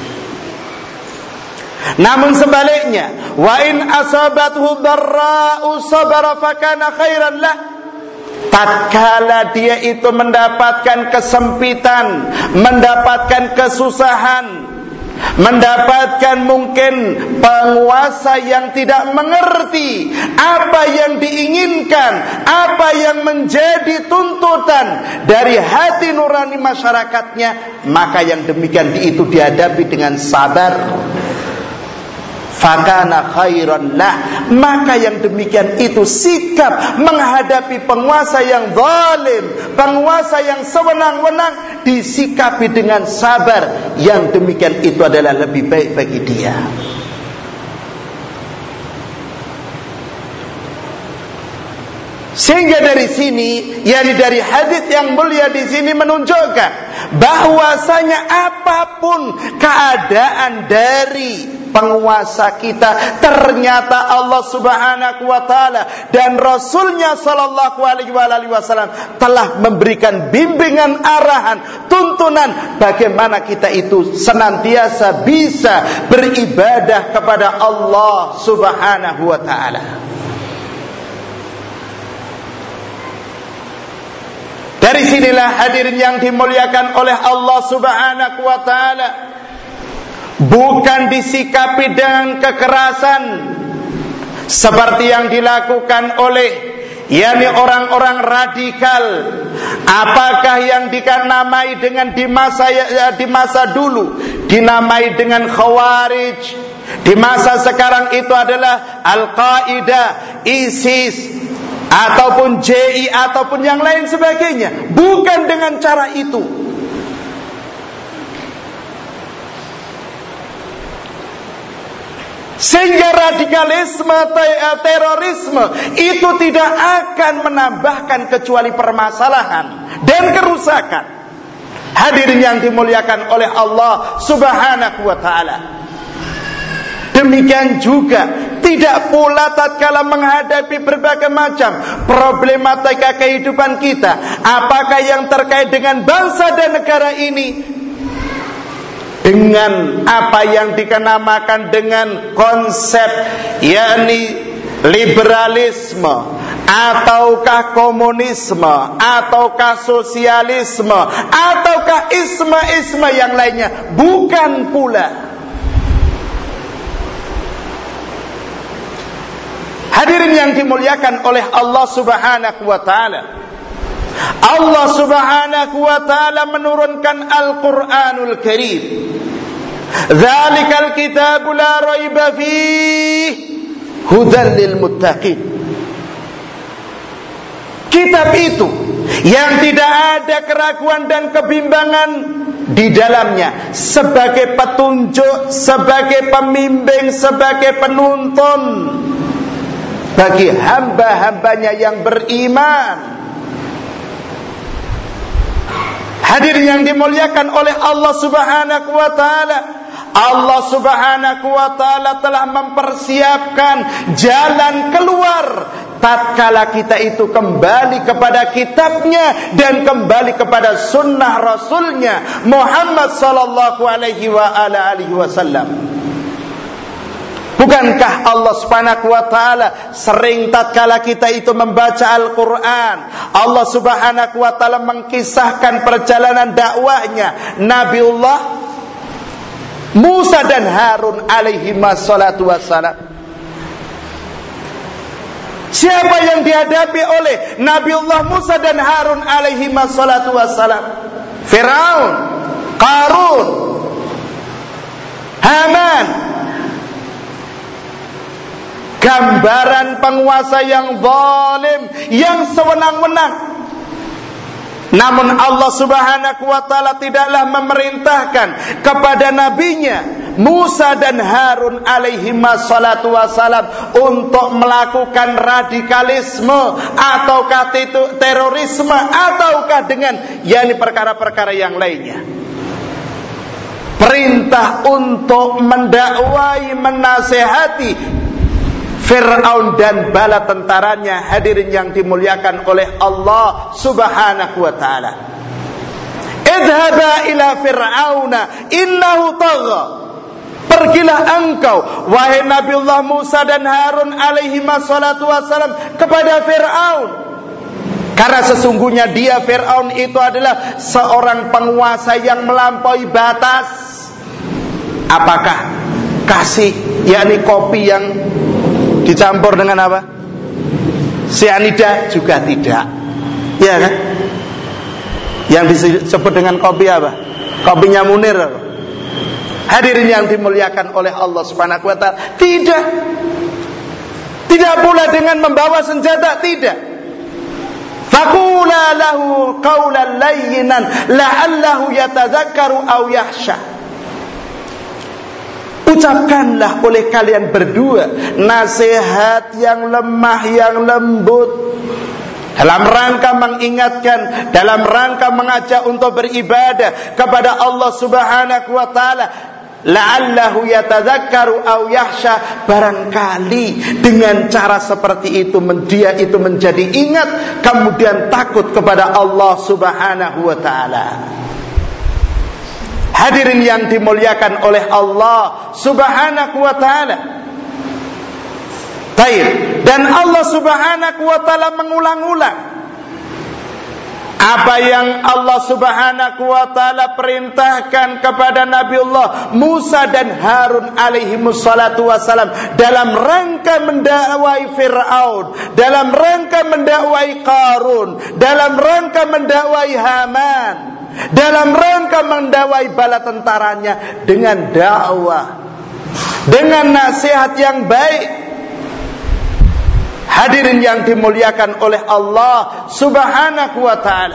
Namun sebaliknya, wa in asabathu dharra'u sabara fakana khairan lah, tatkala dia itu mendapatkan kesempitan, mendapatkan kesusahan, mendapatkan mungkin penguasa yang tidak mengerti apa yang diinginkan, apa yang menjadi tuntutan dari hati nurani masyarakatnya, maka yang demikian itu dihadapi dengan sabar. fakana khairan lah, maka yang demikian itu sikap menghadapi penguasa yang zalim, penguasa yang sewenang-wenang, disikapi dengan sabar, yang demikian itu adalah lebih baik bagi dia. Sehingga dari sini, yakni dari hadis yang mulia di sini menunjukkan bahwasanya apapun keadaan dari penguasa kita, ternyata Allah Subhanahu wa taala dan Rasulnya sallallahu alaihi wasallam telah memberikan bimbingan, arahan, tuntunan bagaimana kita itu senantiasa bisa beribadah kepada Allah Subhanahu wa taala. Dari sinilah hadirin yang dimuliakan oleh Allah Subhanahu wa taala, bukan disikapi dengan kekerasan seperti yang dilakukan oleh yakni orang-orang radikal. Apakah yang dinamai dengan di masa dulu dinamai dengan Khawarij, di masa sekarang itu adalah Al-Qaeda, ISIS, ataupun JI, ataupun yang lain sebagainya. Bukan dengan cara itu. Sehingga radikalisme, terorisme itu tidak akan menambahkan kecuali permasalahan dan kerusakan. Hadirin yang dimuliakan oleh Allah Subhanahu wa taala. Demikian juga tidak pula tatkala menghadapi berbagai macam problematika kehidupan kita, apakah yang terkait dengan bangsa dan negara ini, dengan apa yang dikenamakan dengan konsep yakni liberalisme, ataukah komunisme, ataukah sosialisme, ataukah isme-isme yang lainnya. Bukan pula. Hadirin yang dimuliakan oleh Allah Subhanahu wa taala, Allah Subhanahu wa taala menurunkan Al-Qur'anul Karim. Dzalikal kitabu la raiba fihi hudan lil muttaqin. Kitab itu yang tidak ada keraguan dan kebimbangan di dalamnya, sebagai petunjuk, sebagai pembimbing, sebagai penuntun bagi hamba-hambanya yang beriman. Hadirin yang dimuliakan oleh Allah Subhanahu wa taala, Allah Subhanahu wa taala telah mempersiapkan jalan keluar tatkala kita itu kembali kepada kitabnya dan kembali kepada sunnah Rasulnya Muhammad sallallahu alaihi wasallam. Bukankah Allah Subhanahu wa taala sering tatkala kita itu membaca Al-Qur'an, Allah Subhanahu wa taala mengkisahkan perjalanan dakwahnya Nabiullah Musa dan Harun alaihi wassalatu wassalam. Siapa yang dihadapi oleh Nabiullah Musa dan Harun alaihi wassalatu wassalam? Firaun, Qarun, Haman. Gambaran penguasa yang zalim, yang sewenang-wenang. Namun Allah Subhanahu wa taala tidaklah memerintahkan kepada nabinya Musa dan Harun alaihi wassalatu wassalam untuk melakukan radikalisme ataukah terorisme ataukah dengan yakni perkara-perkara yang lainnya. Perintah untuk mendakwai, menasehati Fir'aun dan bala tentaranya, hadirin yang dimuliakan oleh Allah Subhanahu wa taala. Idhaba ila fir'auna innahu tagha. Pergilah engkau wahai Nabiullah Musa dan Harun alaihi wassalatu wassalam kepada Fir'aun, karena sesungguhnya dia Fir'aun itu adalah seorang penguasa yang melampaui batas. Apakah kasih yakni kopi yang dicampur dengan apa? Cyanida? Juga tidak. Ya kan? Yang disebut dengan kopi apa? Kopinya Munir. Hadirin yang dimuliakan oleh Allah Subhanahu wa taala, tidak. Tidak pula dengan membawa senjata, tidak. Faqula lahu qawlan layyinan la'allahu yatadzakkaru aw yakhsha. Ucapkanlah oleh kalian berdua nasihat yang lemah, yang lembut, dalam rangka mengingatkan, dalam rangka mengajak untuk beribadah kepada Allah Subhanahu wa taala. La'allahu yatadzakkaru aw yakhsha, barangkali dengan cara seperti itu dia itu menjadi ingat kemudian takut kepada Allah Subhanahu wa taala. Hadirin yang dimuliakan oleh Allah Subhanahu wa taala. Baik, dan Allah Subhanahu wa taala mengulang-ulang apa yang Allah Subhanahu wa taala perintahkan kepada Nabiullah Musa dan Harun alaihimus salatu wassalam dalam rangka mendakwai Fir'aun, dalam rangka mendakwai Qarun, dalam rangka mendakwai Haman, dalam rangka mendakwai bala tentaranya dengan dakwah, dengan nasihat yang baik. Hadirin yang dimuliakan oleh Allah Subhanahu wa taala.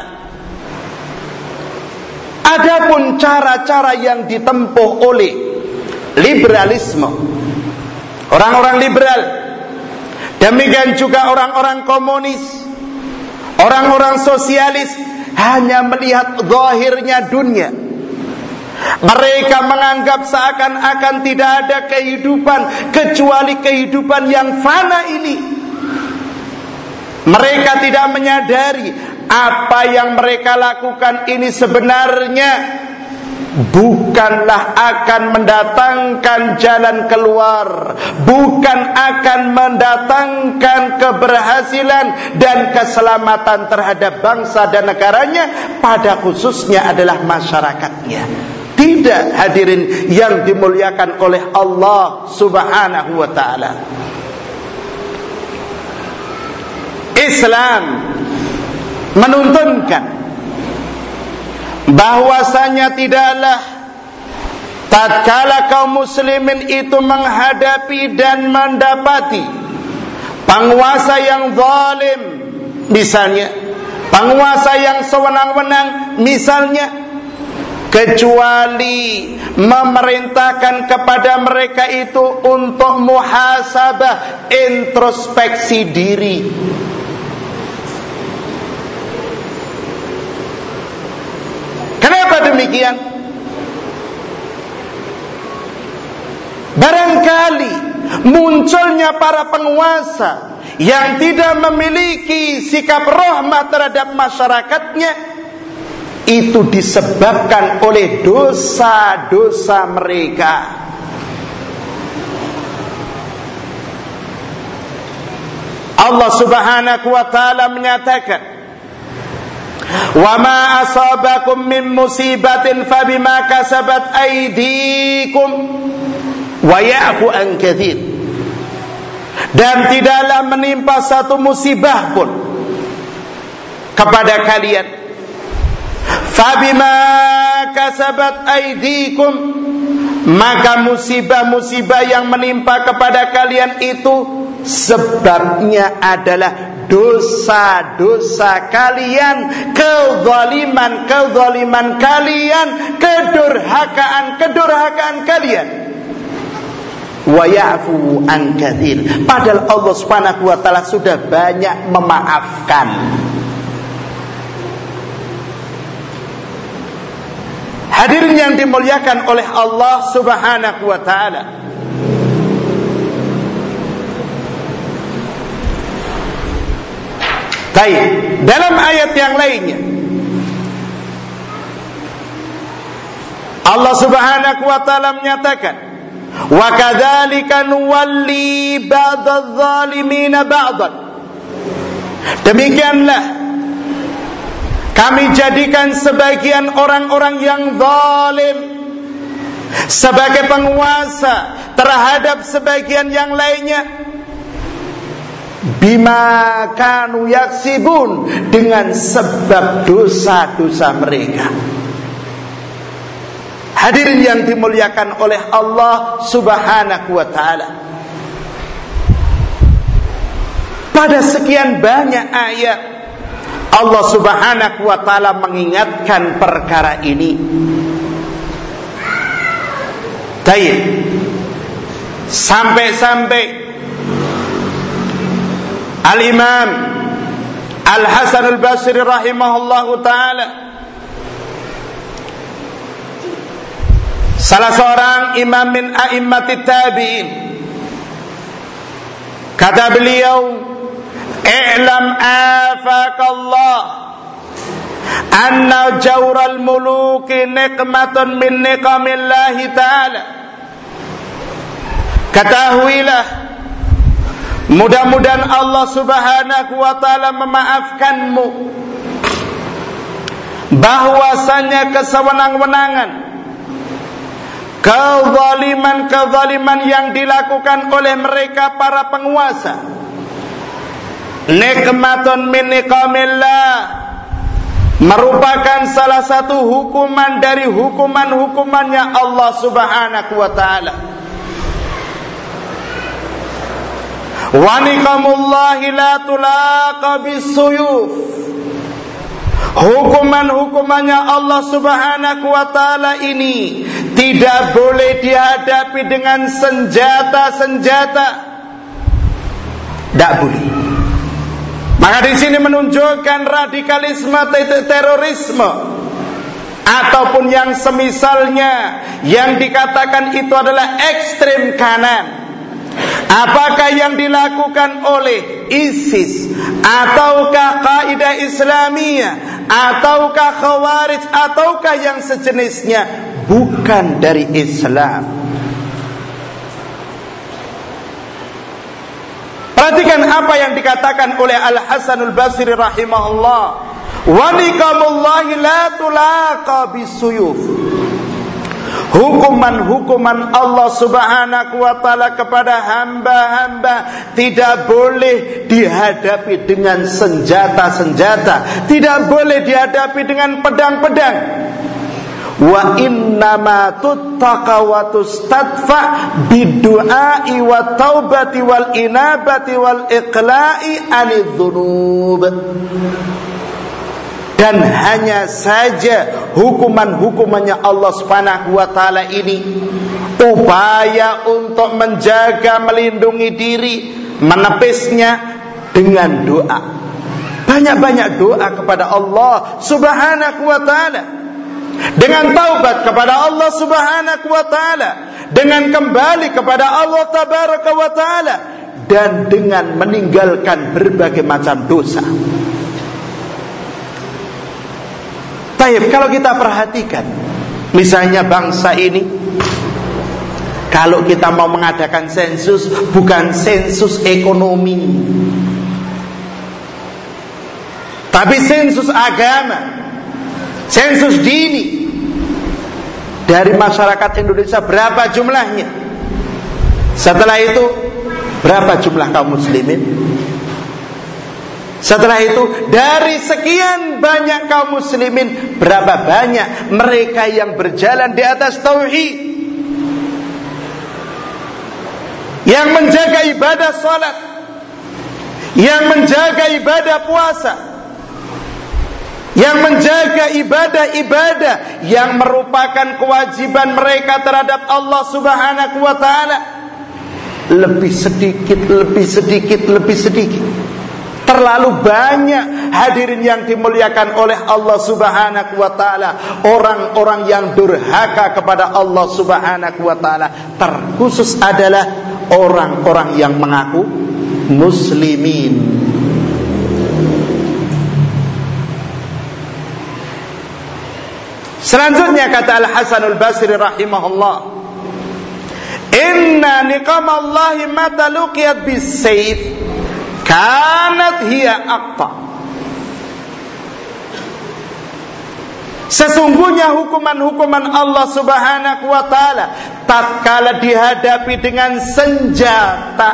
Adapun cara-cara yang ditempuh oleh liberalisme, orang-orang liberal, demikian juga orang-orang komunis, orang-orang sosialis, hanya melihat zahirnya dunia. Mereka menganggap seakan-akan tidak ada kehidupan kecuali kehidupan yang fana ini. Mereka tidak menyadari apa yang mereka lakukan ini sebenarnya bukanlah akan mendatangkan jalan keluar, bukan akan mendatangkan keberhasilan dan keselamatan terhadap bangsa dan negaranya, pada khususnya adalah masyarakatnya. Tidak, hadirin yang dimuliakan oleh Allah Subhanahu wa taala. Islam menuntunkan bahwasanya tidaklah tatkala kaum muslimin itu menghadapi dan mendapati penguasa yang zalim, misalnya penguasa yang sewenang-wenang misalnya, kecuali memerintahkan kepada mereka itu untuk muhasabah, introspeksi diri. Kenapa demikian? Barangkali munculnya para penguasa yang tidak memiliki sikap rahmat terhadap masyarakatnya itu disebabkan oleh dosa-dosa mereka. Allah Subhanahu wa taala menyatakan, "Wa ma asabakum min musibatin fabima kasabat aydikum wa ya'fu an katsir." Dan tidaklah menimpa satu musibah pun kepada kalian, fabima kasabat aydikum, maka musibah-musibah yang menimpa kepada kalian itu sebabnya adalah dosa-dosa kalian, kezaliman kalian, kedurhakaan kalian. Wa ya'fu an katsir. Padahal Allah Subhanahu wa taala sudah banyak memaafkan. Hadirin yang dimuliakan oleh Allah Subhanahu wa taala. Baik, dalam ayat yang lainnya Allah Subhanahu wa taala menyatakan, "Wa kadzalika nuwalli ba'dadz zalimin ba'dan." Demikianlah kami jadikan sebagian orang-orang yang zalim sebagai penguasa terhadap sebagian yang lainnya, bima kanu yaksibun, dengan sebab dosa-dosa mereka. Hadirin yang dimuliakan oleh Allah Subhanahu wa ta'ala, pada sekian banyak ayat Allah Subhanahu wa ta'ala mengingatkan perkara ini. Baik, sampai-sampai Al-Imam Al-Hasan Al-Basri rahimahullahu ta'ala, salah seorang imam min a'immatit tabi'in, kata beliau, "I'lam afakallah anna jawral muluki nikmatun min niqamillahi ta'ala." Ketahuilah, mudah-mudahan Allah Subhanahu wa ta'ala memaafkanmu, bahwasanya kesewenang-wenangan, kezaliman yang dilakukan oleh mereka para penguasa, nikmatun min niqamillah, merupakan salah satu hukuman dari hukuman-hukumannya Allah Subhanahu wa ta'ala. Wa niqamullahi la tulaqa bisuyuf, hukuman-hukumannya Allah Subhanahu wa ta'ala ini tidak boleh dihadapi dengan senjata-senjata. Tidak boleh. Maka di sini menunjukkan radikalisme, terorisme, ataupun yang semisalnya yang dikatakan itu adalah ekstrem kanan. Apakah yang dilakukan oleh ISIS, ataukah Qaeda Islamiyah, ataukah Khawarij, ataukah yang sejenisnya, bukan dari Islam. Perhatikan apa yang dikatakan oleh Al-Hasan Al-Basri rahimahullah, "Wa niqamullahi la tulaqa bisuyuf." Hukuman-hukuman Allah Subhanahu wa ta'ala kepada hamba-hamba tidak boleh dihadapi dengan senjata-senjata, tidak boleh dihadapi dengan pedang-pedang. Wa innama tuttaqa wa tustadfa bidu'ai wa taubati wal inabati wal iqla'i anidh dhunub. Dan hanya saja hukuman-hukumannya Allah Subhanahu wa ta'ala ini upaya untuk menjaga, melindungi diri, menepisnya dengan doa. Banyak-banyak doa kepada Allah Subhanahu wa ta'ala, dengan taubat kepada Allah Subhanahu wa ta'ala, dengan kembali kepada Allah Tabaraka wa ta'ala, dan dengan meninggalkan berbagai macam dosa. Baik, kalau kita perhatikan, misalnya bangsa ini, kalau kita mau mengadakan sensus, bukan sensus ekonomi, tapi sensus agama, sensus dini. Dari masyarakat Indonesia berapa jumlahnya? Setelah itu berapa jumlah kaum muslimin? Setelah itu, dari sekian banyak kaum muslimin, berapa banyak mereka yang berjalan di atas tauhid, yang menjaga ibadah salat, yang menjaga ibadah puasa, yang menjaga ibadah-ibadah yang merupakan kewajiban mereka terhadap Allah Subhanahu wa ta'ala. Lebih sedikit. Terlalu banyak, hadirin yang dimuliakan oleh Allah Subhanahu wa ta'ala, orang-orang yang durhaka kepada Allah Subhanahu wa ta'ala. Terkhusus adalah orang-orang yang mengaku muslimin. Selanjutnya kata Al-Hasan Al-Basri rahimahullah, "Inna niqamallahi mata luqiyat bis-sayf kanat hiya aqta." Sesungguhnya hukuman-hukuman Allah Subhanahu wa ta'ala tatkala dihadapi dengan senjata,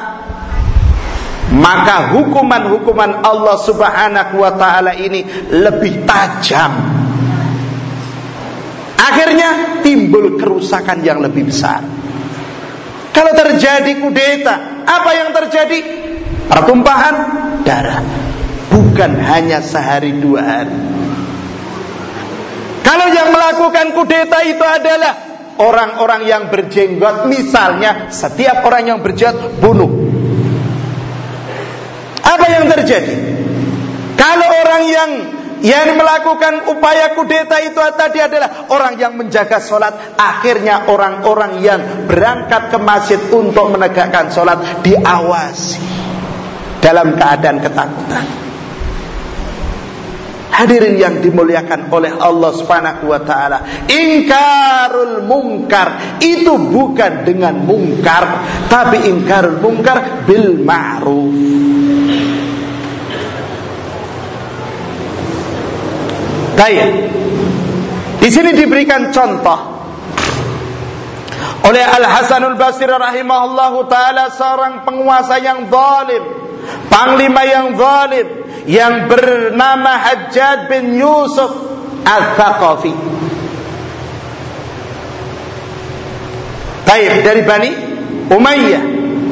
maka hukuman-hukuman Allah Subhanahu wa ta'ala ini lebih tajam. Akhirnya timbul timbul kerusakan yang lebih besar. Kalau terjadi kudeta, apa yang terjadi? Pertumpahan darah. Bukan hanya sehari dua hari. Kalau yang melakukan kudeta itu adalah orang-orang yang berjenggot, misalnya setiap orang yang berjenggot bunuh. Apa yang terjadi? Kalau orang yang melakukan upaya kudeta itu tadi adalah orang yang menjaga sholat, akhirnya orang-orang yang berangkat ke masjid untuk menegakkan sholat diawasi dalam keadaan ketakutan. Hadirin yang dimuliakan oleh Allah Subhanahu wa taala, ingkarul mungkar itu bukan dengan mungkar, tapi ingkarul mungkar bil ma'ruf. Baik. Di sini diberikan contoh oleh Al-Hasanul Basri rahimahullahu taala, seorang penguasa yang zalim, panglima yang zalim, yang bernama Hajjaj bin Yusuf Al-Thaqafi. Baik, dari Bani Umayyah.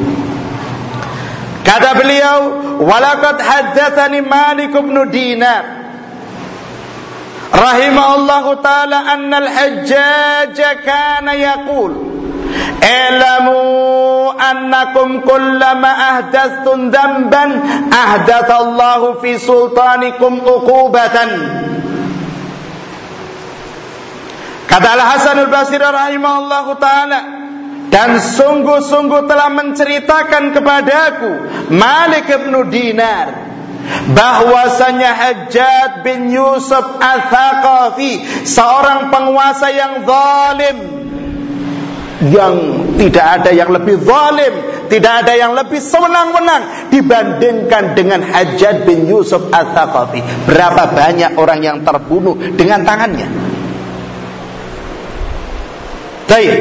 Kata beliau, walaqad haddatsani Malik bin Dinar rahimahullahu ta'ala anna al-Hajjaj kana yaqul ilamu annakum kullama ahdathtum dhanban ahdathallahu fi sultanikum uqubatan. Kata Al-Hasan al-Basri rahimahullahu ta'ala, dan sungguh-sungguh telah menceritakan kepadaku Malik bin Dinar bahwasanya Hajjaj bin Yusuf Al-Thaqafi seorang penguasa yang zalim, yang tidak ada yang lebih zalim, tidak ada yang lebih sewenang-wenang dibandingkan dengan Hajjaj bin Yusuf Al-Thaqafi. Berapa banyak orang yang terbunuh dengan tangannya. Baik.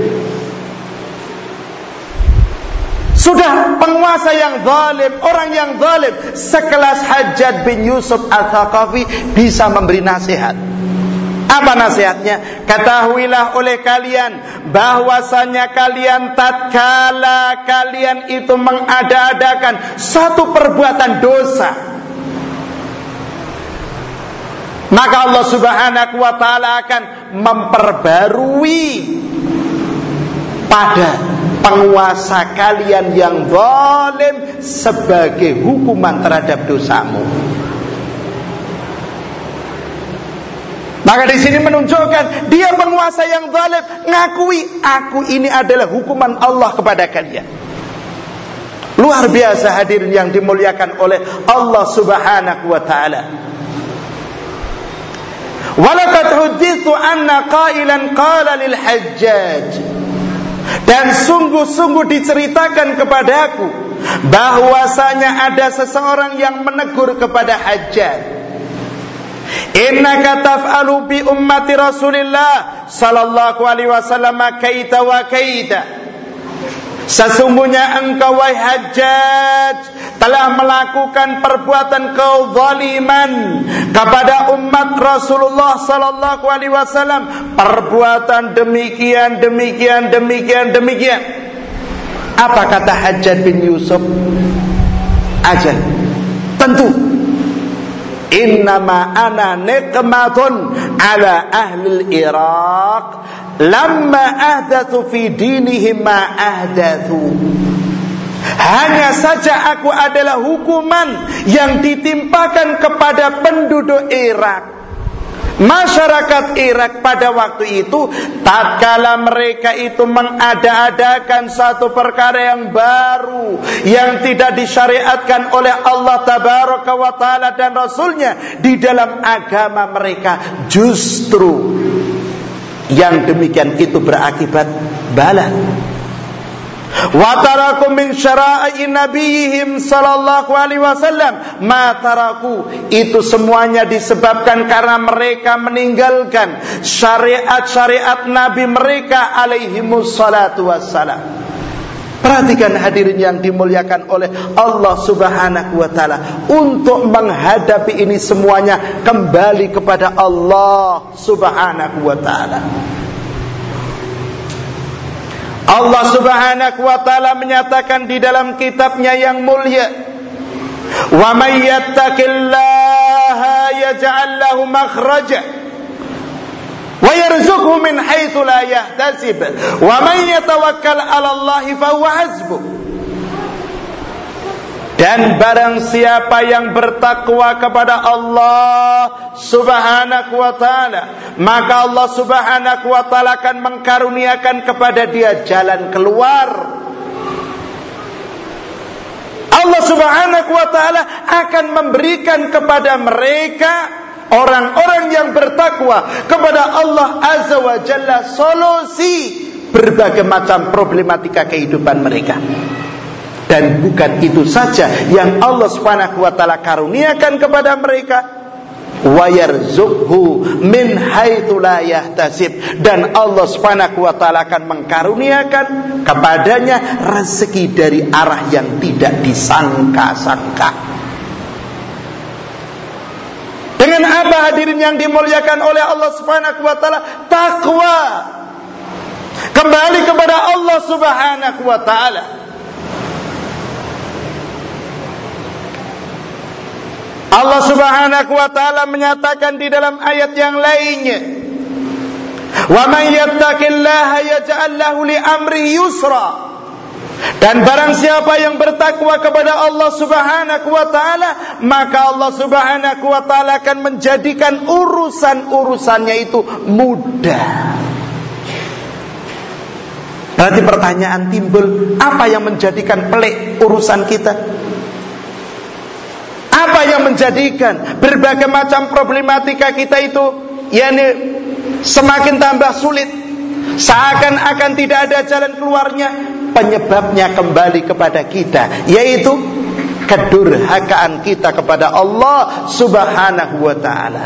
Sudah penguasa yang zalim, orang yang zalim sekelas Hajjaj bin Yusuf Al-Thaqafi bisa memberi nasihat. Apa nasihatnya? Ketahuilah oleh kalian bahwasanya kalian tatkala kalian itu mengada-adakan satu perbuatan dosa, maka Allah Subhanahu wa taala akan memperbarui pada penguasa kalian yang zalim sebagai hukuman terhadap dosamu. Maka di sini menunjukkan dia penguasa yang zalim, ngakui aku ini adalah hukuman Allah kepada kalian. Luar biasa hadirin yang dimuliakan oleh Allah Subhanahu wa taala. Walaqad huditsu anna qailan qala lil Hajjaj, dan sungguh-sungguh diceritakan kepadaku bahwasanya ada seseorang yang menegur kepada Hajjaj, innaka taf'alu bi ummati Rasulillah sallallahu alaihi wasallam kaita wa kaita. Sesungguhnya engkau wahai Hajjaj telah melakukan perbuatan kezaliman kepada umat Rasulullah sallallahu alaihi wasallam, perbuatan demikian. Apa kata Hajjaj bin Yusuf? Ajal, tentu. Innama ana nikmatun ala ahli Iraq lamma ahdatsu fi dinihim ma ahdatsu. Hanya saja aku adalah hukuman yang ditimpakan kepada penduduk Irak, masyarakat Irak pada waktu itu, tatkala mereka itu mengada-adakan satu perkara yang baru yang tidak disyariatkan oleh Allah Tabaraka wa Ta'ala dan Rasulnya di dalam agama mereka, justru yang demikian itu berakibat bala. Wa taraku min syara'i nabiyihim sallallahu alaihi wasallam ma taraku, itu semuanya disebabkan karena mereka meninggalkan syariat-syariat nabi mereka alaihimus salatu wassalam. Perhatikan hadirin yang dimuliakan oleh Allah Subhanahu wa taala, untuk menghadapi ini semuanya kembali kepada Allah Subhanahu wa taala. Allah Subhanahu wa taala menyatakan di dalam kitabnya yang mulia, "Wa may yattaqillaha yaj'al lahu makhraja wa yarzuqhu min haitsu la yahtasib wa man yatawakkal 'ala Allahi fa huwa hasbuh." Dan barang siapa yang bertakwa kepada Allah Subhanahu wa ta'ala, maka Allah Subhanahu wa ta'ala akan mengkaruniakan kepada dia jalan keluar. Allah Subhanahu wa ta'ala akan memberikan kepada mereka, orang-orang yang bertakwa kepada Allah Azza wa Jalla, solusi berbagai macam problematika kehidupan mereka. Dan bukan itu saja yang Allah Subhanahu wa taala karuniakan kepada mereka, wa yarzuqhu min haitsu la yahtasib, dan Allah Subhanahu wa taala akan mengkaruniakan kepadanya rezeki dari arah yang tidak disangka-sangka. Dengan apa hadirin yang dimuliakan oleh Allah Subhanahu wa taala? Takwa. Kembali kepada Allah Subhanahu wa taala. Allah Subhanahu wa taala menyatakan di dalam ayat yang lainnya, "Wa may yattaqillaha yaj'al lahu li amrihi yusra." Dan barang siapa yang bertakwa kepada Allah Subhanahu wa taala, maka Allah Subhanahu wa taala akan menjadikan urusan-urusannya itu mudah. Berarti pertanyaan timbul, apa yang menjadikan pelik urusan kita? Apa yang menjadikan berbagai macam problematika kita itu semakin tambah sulit, seakan-akan tidak ada jalan keluarnya? Penyebabnya kembali kepada kita, yaitu kedurhakaan kita kepada Allah Subhanahu wa ta'ala.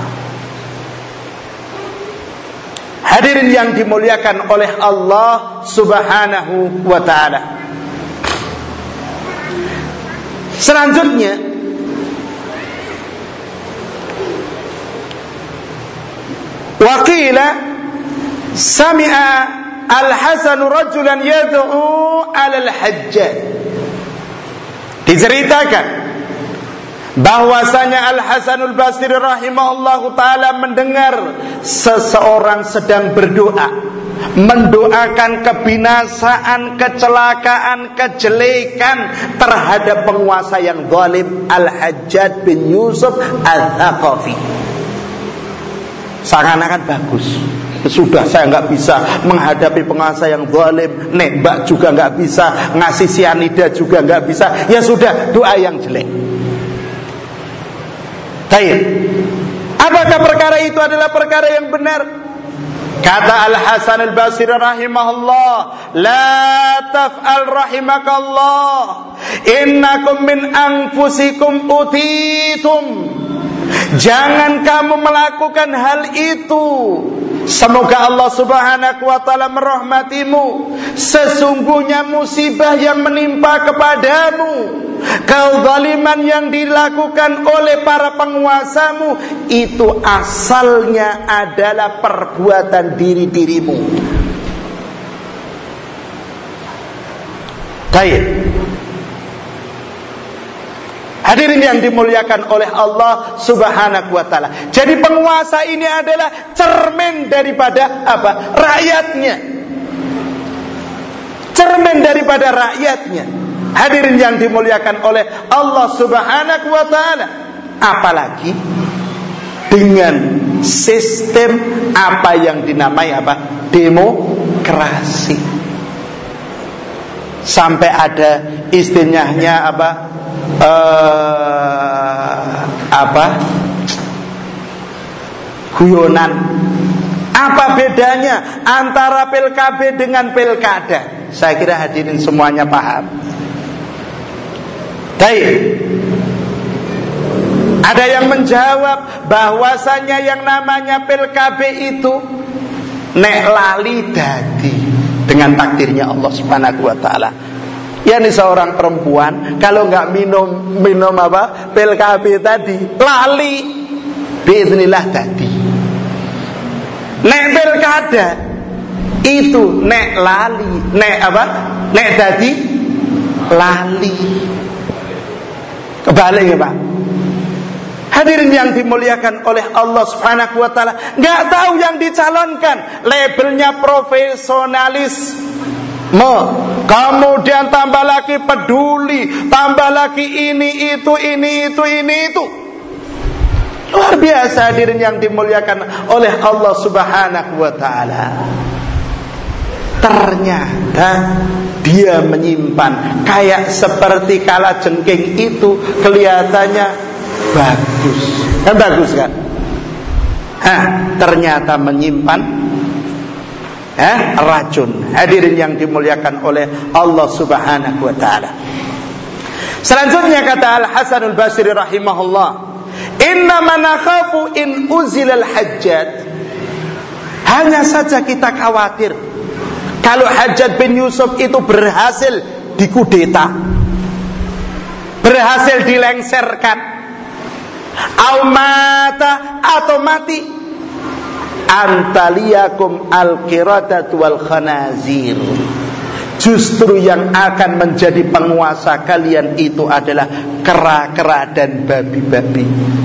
Hadirin yang dimuliakan oleh Allah Subhanahu wa ta'ala, selanjutnya waqila sami'a al-Hasan rajulan yad'u 'ala al-Hajjaj. Diceritakan bahwasanya Al-Hasanul Basri rahimahullahu taala mendengar seseorang sedang berdoa, mendoakan kebinasaan, kecelakaan, kejelekan terhadap penguasa yang zalim, Al-Hajjaj bin Yusuf Al-Thaqafi. Seakan-akan bagus, sudah saya nggak bisa menghadapi penguasa yang zalim, nembak juga nggak bisa, ngasih sianida juga nggak bisa, ya sudah, doa yang jelek. Baik, apakah perkara itu adalah perkara yang benar? Kata Al-Hasan Al-Basri rahimahullah, "La taf'al rahimakallah, innakum min anfusikum utitum." Jangan kamu melakukan hal itu. Semoga Allah Subhanahu wa ta'ala merahmatimu. Sesungguhnya musibah yang menimpa kepadamu, kezaliman yang dilakukan oleh para penguasamu, itu asalnya adalah perbuatan diri-dirimu. Baik, hadirin yang dimuliakan oleh Allah Subhanahu wa ta'ala, jadi penguasa ini adalah cermin daripada apa? Rakyatnya. Cermin daripada rakyatnya. Hadirin yang dimuliakan oleh Allah Subhanahu wa ta'ala, apalagi dengan sistem apa yang dinamai apa? Demokrasi. Sampai ada istilahnya guyonan. Apa bedanya antara PKB dengan pilkada? Saya kira hadirin semuanya paham. Baik, ada yang menjawab bahwasanya yang namanya PKB itu nek lali dadi dengan takdirnya Allah Subhanahu wa ta'ala. Yani seorang perempuan kalau nggak minum apa PKB tadi, lali biiznillah tadi. Nek pilkada Itu nek lali, nek apa? Nek dadi lali. Kebalik ya Pak. Hadirin yang dimuliakan oleh Allah Subhanahu wa taala, enggak tahu yang dicalonkan labelnya profesionalis. Kemudian tambah lagi peduli, tambah lagi ini itu. Luar biasa hadirin yang dimuliakan oleh Allah Subhanahu wa taala. Ternyata dia menyimpan kayak seperti kalajengking itu kelihatannya bagus. Kan bagus kan? Ternyata menyimpan racun. Hadirin yang dimuliakan oleh Allah Subhanahu wa taala. Selanjutnya kata Al-Hasan Al-Basri rahimahullah, "Inna man nakhafu in uzilal hajjat." Hanya saja kita khawatir kalau Hajjaj bin Yusuf itu berhasil dikudeta, berhasil dilengserkan, atau mati, antaliyakum al-qiradatu wal khanazir. Justru yang akan menjadi penguasa kalian itu adalah kera-kera dan babi-babi.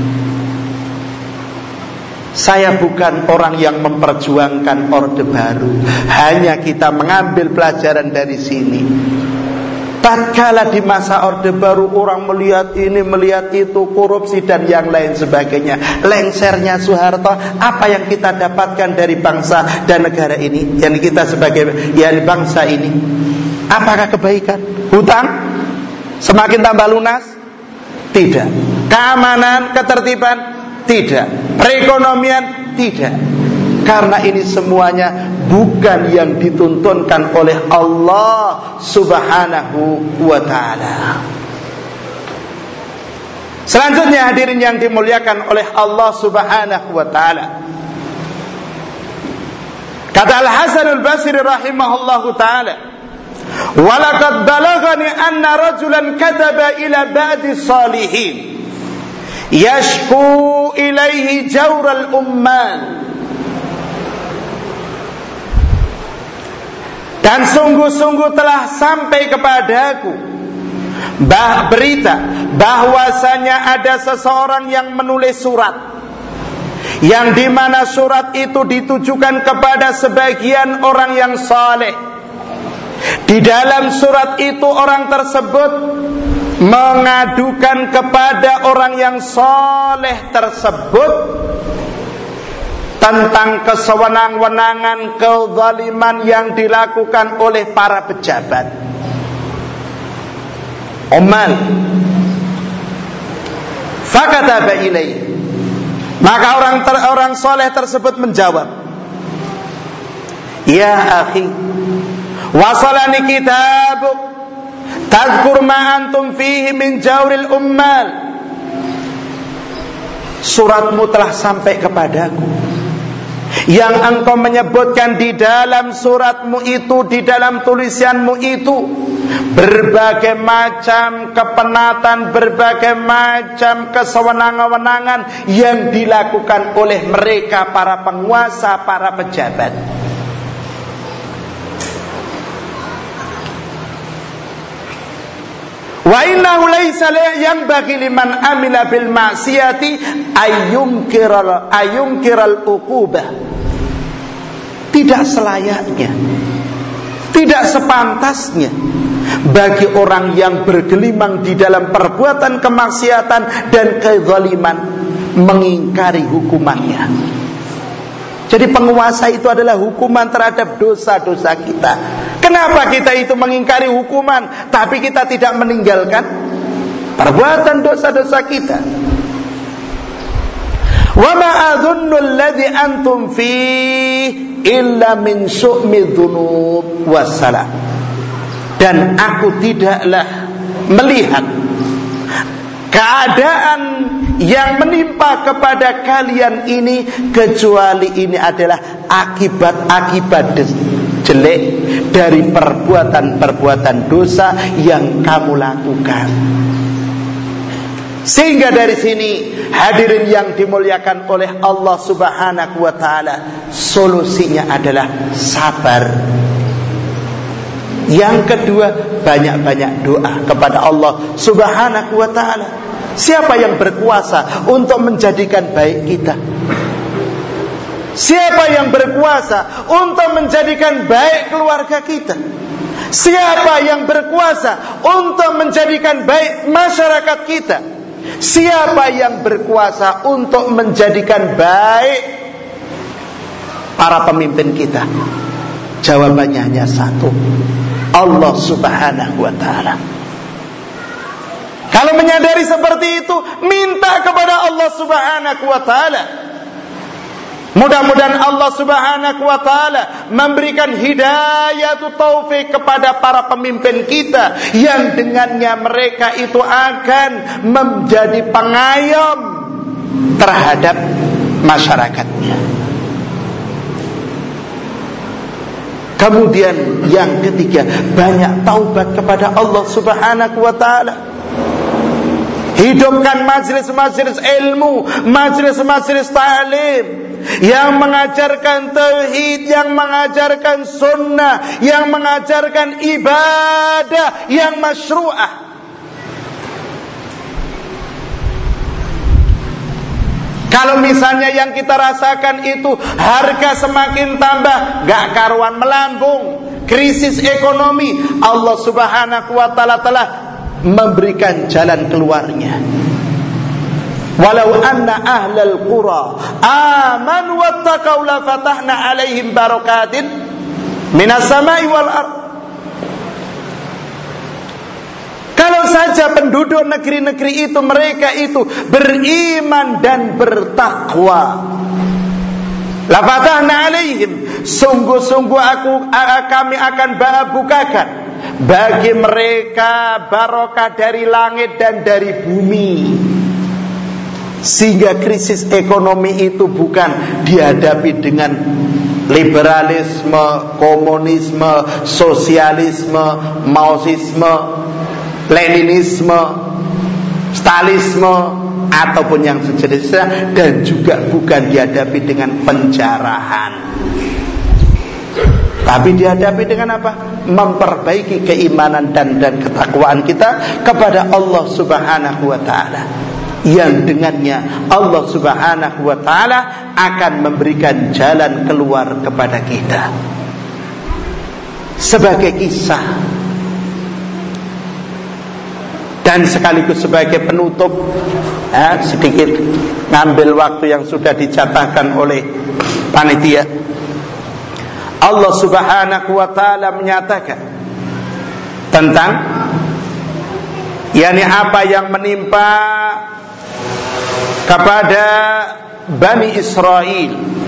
Saya bukan orang yang memperjuangkan Orde Baru, hanya kita mengambil pelajaran dari sini. Tatkala di masa Orde Baru orang melihat ini, melihat itu, korupsi dan yang lain sebagainya, lengsernya Soeharto, apa yang kita dapatkan dari bangsa dan negara ini, yang kita sebagai bangsa ini? Apakah kebaikan? Hutang semakin tambah lunas? Tidak. Keamanan, ketertiban? Tidak. Perekonomian? Tidak. Karena ini semuanya bukan yang dituntunkan oleh Allah Subhanahu wa ta'ala. Selanjutnya hadirin yang dimuliakan oleh Allah Subhanahu wa ta'ala, kata Al-Hasan Al-Basri rahimahullahu ta'ala, "Walaqad balagani anna rajulan kataba ila ba'di salihin yashku ilaihi jawral umman." Dan sungguh-sungguh telah sampai kepadaku berita bahwasanya ada seseorang yang menulis surat, yang dimana surat itu ditujukan kepada sebagian orang yang saleh. Di dalam surat itu orang tersebut mengadukan kepada orang yang saleh tersebut tentang kesewenang-wenangan, kezaliman yang dilakukan oleh para pejabat. Ummal. Fakataba ilaihi. Maka orang soleh tersebut menjawab, "Ya akhi, wasalani kitabuk tadhkur ma antum fihi min jawril ummal." Suratmu telah sampai kepadaku, yang engkau menyebutkan di dalam suratmu itu, di dalam tulisanmu itu, berbagai macam kepenatan, berbagai macam kesewenang-wenangan yang dilakukan oleh mereka para penguasa, para pejabat. Wa innahu laysa yanbaghi liman amila bil ma'siyati ayyunkiral uqubah. Tidak selayaknya, tidak sepantasnya bagi orang yang bergelimang di dalam perbuatan kemaksiatan dan kezaliman mengingkari hukumannya. Jadi penguasa itu adalah hukuman terhadap dosa-dosa kita. Kenapa kita itu mengingkari hukuman, tapi kita tidak meninggalkan perbuatan dosa-dosa kita? Wa ma adhunnu alladhi antum fi illa min syu'mi dzunub wassalam. Dan aku tidaklah melihat keadaan yang menimpa kepada kalian ini kecuali ini adalah akibat-akibat jelek dari perbuatan-perbuatan dosa yang kamu lakukan. Sehingga dari sini hadirin yang dimuliakan oleh Allah Subhanahu wa taala, solusinya adalah sabar. Yang kedua, banyak-banyak doa kepada Allah Subhanahu wa taala. Siapa yang berkuasa untuk menjadikan baik kita? Siapa yang berkuasa untuk menjadikan baik keluarga kita? Siapa yang berkuasa untuk menjadikan baik masyarakat kita? Siapa yang berkuasa untuk menjadikan baik para pemimpin kita? Jawabannya hanya satu, Allah Subhanahu wa ta'ala. Kalau menyadari seperti itu, minta kepada Allah Subhanahu wa ta'ala. Mudah-mudahan Allah Subhanahu wa ta'ala memberikan hidayah taufik kepada para pemimpin kita, yang dengannya mereka itu akan menjadi pengayom terhadap masyarakatnya. Kemudian yang ketiga, banyak taubat kepada Allah Subhanahu wa ta'ala. Hidupkan majlis-majlis ilmu, majlis-majlis ta'lim yang mengajarkan tauhid, yang mengajarkan sunnah, yang mengajarkan ibadah yang masyru'ah. Kalau misalnya yang kita rasakan itu harga semakin tambah, gak karuan melambung, krisis ekonomi, Allah Subhanahu wa ta'ala telah memberikan jalan keluarnya. Walau anna ahlal qura amanu wattaqau la fatahna alaihim barakatin minas samai wal ard. Kalau saja penduduk negeri-negeri itu, mereka itu beriman dan bertakwa, la fatahna alaihim, sungguh-sungguh kami akan bukakan bagi mereka barokah dari langit dan dari bumi. Sehingga krisis ekonomi itu bukan dihadapi dengan liberalisme, komunisme, sosialisme, maoisme, leninisme, stalinisme, ataupun yang sejenisnya, dan juga bukan dihadapi dengan penjarahan, tapi dihadapi dengan apa? Memperbaiki keimanan dan ketakwaan kita kepada Allah Subhanahu wa ta'ala, yang dengannya Allah Subhanahu wa ta'ala akan memberikan jalan keluar kepada kita. Sebagai kisah dan sekaligus sebagai penutup, sedikit ngambil waktu yang sudah dicatatkan oleh panitia, Allah Subhanahu wa ta'ala menyatakan tentang yakni apa yang menimpa kepada Bani Israel.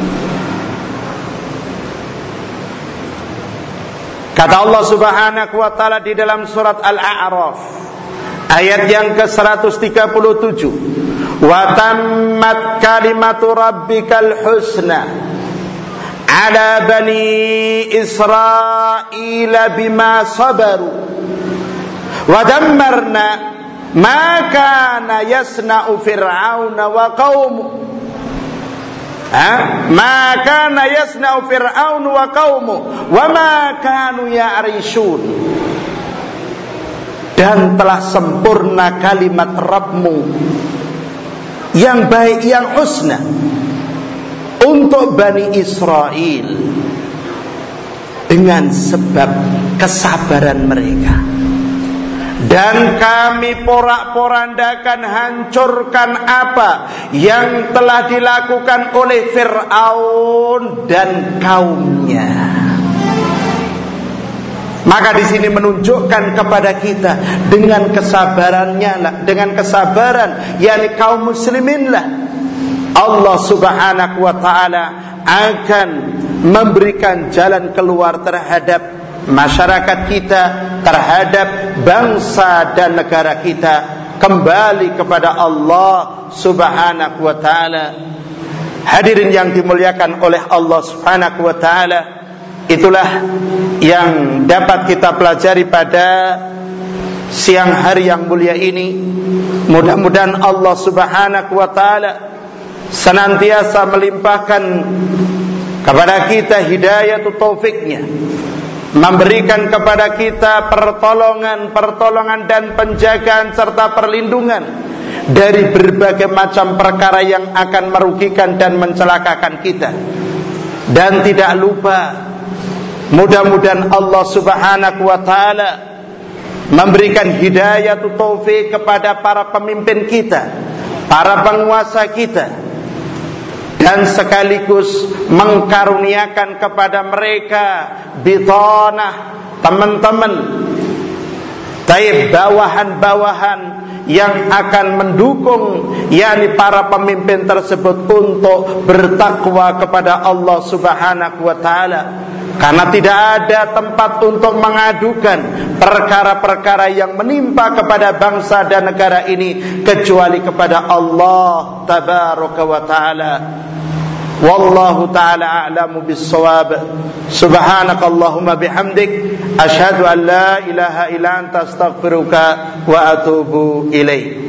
Kata Allah Subhanahu wa ta'ala di dalam surat Al-A'raf ayat yang ke-137, wa tammat kalimatu rabbikal husna ala bani Israel bima sabaru wa dammarna ma kana yasna'u fir'auna wa qaumu ma kana yasna'u fir'aunu wa qaumu wa ma kanu ya'rishun. Dan telah sempurna kalimat Rabbmu yang baik, yang husna untuk Bani Israel dengan sebab kesabaran mereka. Dan kami porak-porandakan, hancurkan apa yang telah dilakukan oleh Fir'aun dan kaumnya. Maka di sini menunjukkan kepada kita dengan kesabarannya, dengan kesabaran yakni kaum muslimin lah, Allah Subhanahu wa ta'ala akan memberikan jalan keluar terhadap masyarakat kita, terhadap bangsa dan negara kita kembali kepada Allah Subhanahu wa ta'ala. Hadirin yang dimuliakan oleh Allah Subhanahu wa ta'ala, itulah yang dapat kita pelajari pada siang hari yang mulia ini. Mudah-mudahan Allah Subhanahu wa taala senantiasa melimpahkan kepada kita hidayah taufiknya, memberikan kepada kita pertolongan dan penjagaan serta perlindungan dari berbagai macam perkara yang akan merugikan dan mencelakakan kita. Dan tidak lupa, mudah-mudahan Allah Subhanahu wa taala memberikan hidayah taufik kepada para pemimpin kita, para penguasa kita, dan sekaligus mengkaruniakan kepada mereka bitanah, teman-teman, bawahan-bawahan yang akan mendukung yakni para pemimpin tersebut untuk bertakwa kepada Allah Subhanahu wa taala. Karena tidak ada tempat untuk mengadukan perkara-perkara yang menimpa kepada bangsa dan negara ini kecuali kepada Allah Tabaraka wa taala. Wallahu ta'ala a'lamu bis-shawab. Subhanakallahumma bihamdik, asyhadu an la ilaha illa anta astaghfiruka wa atubu ilaik.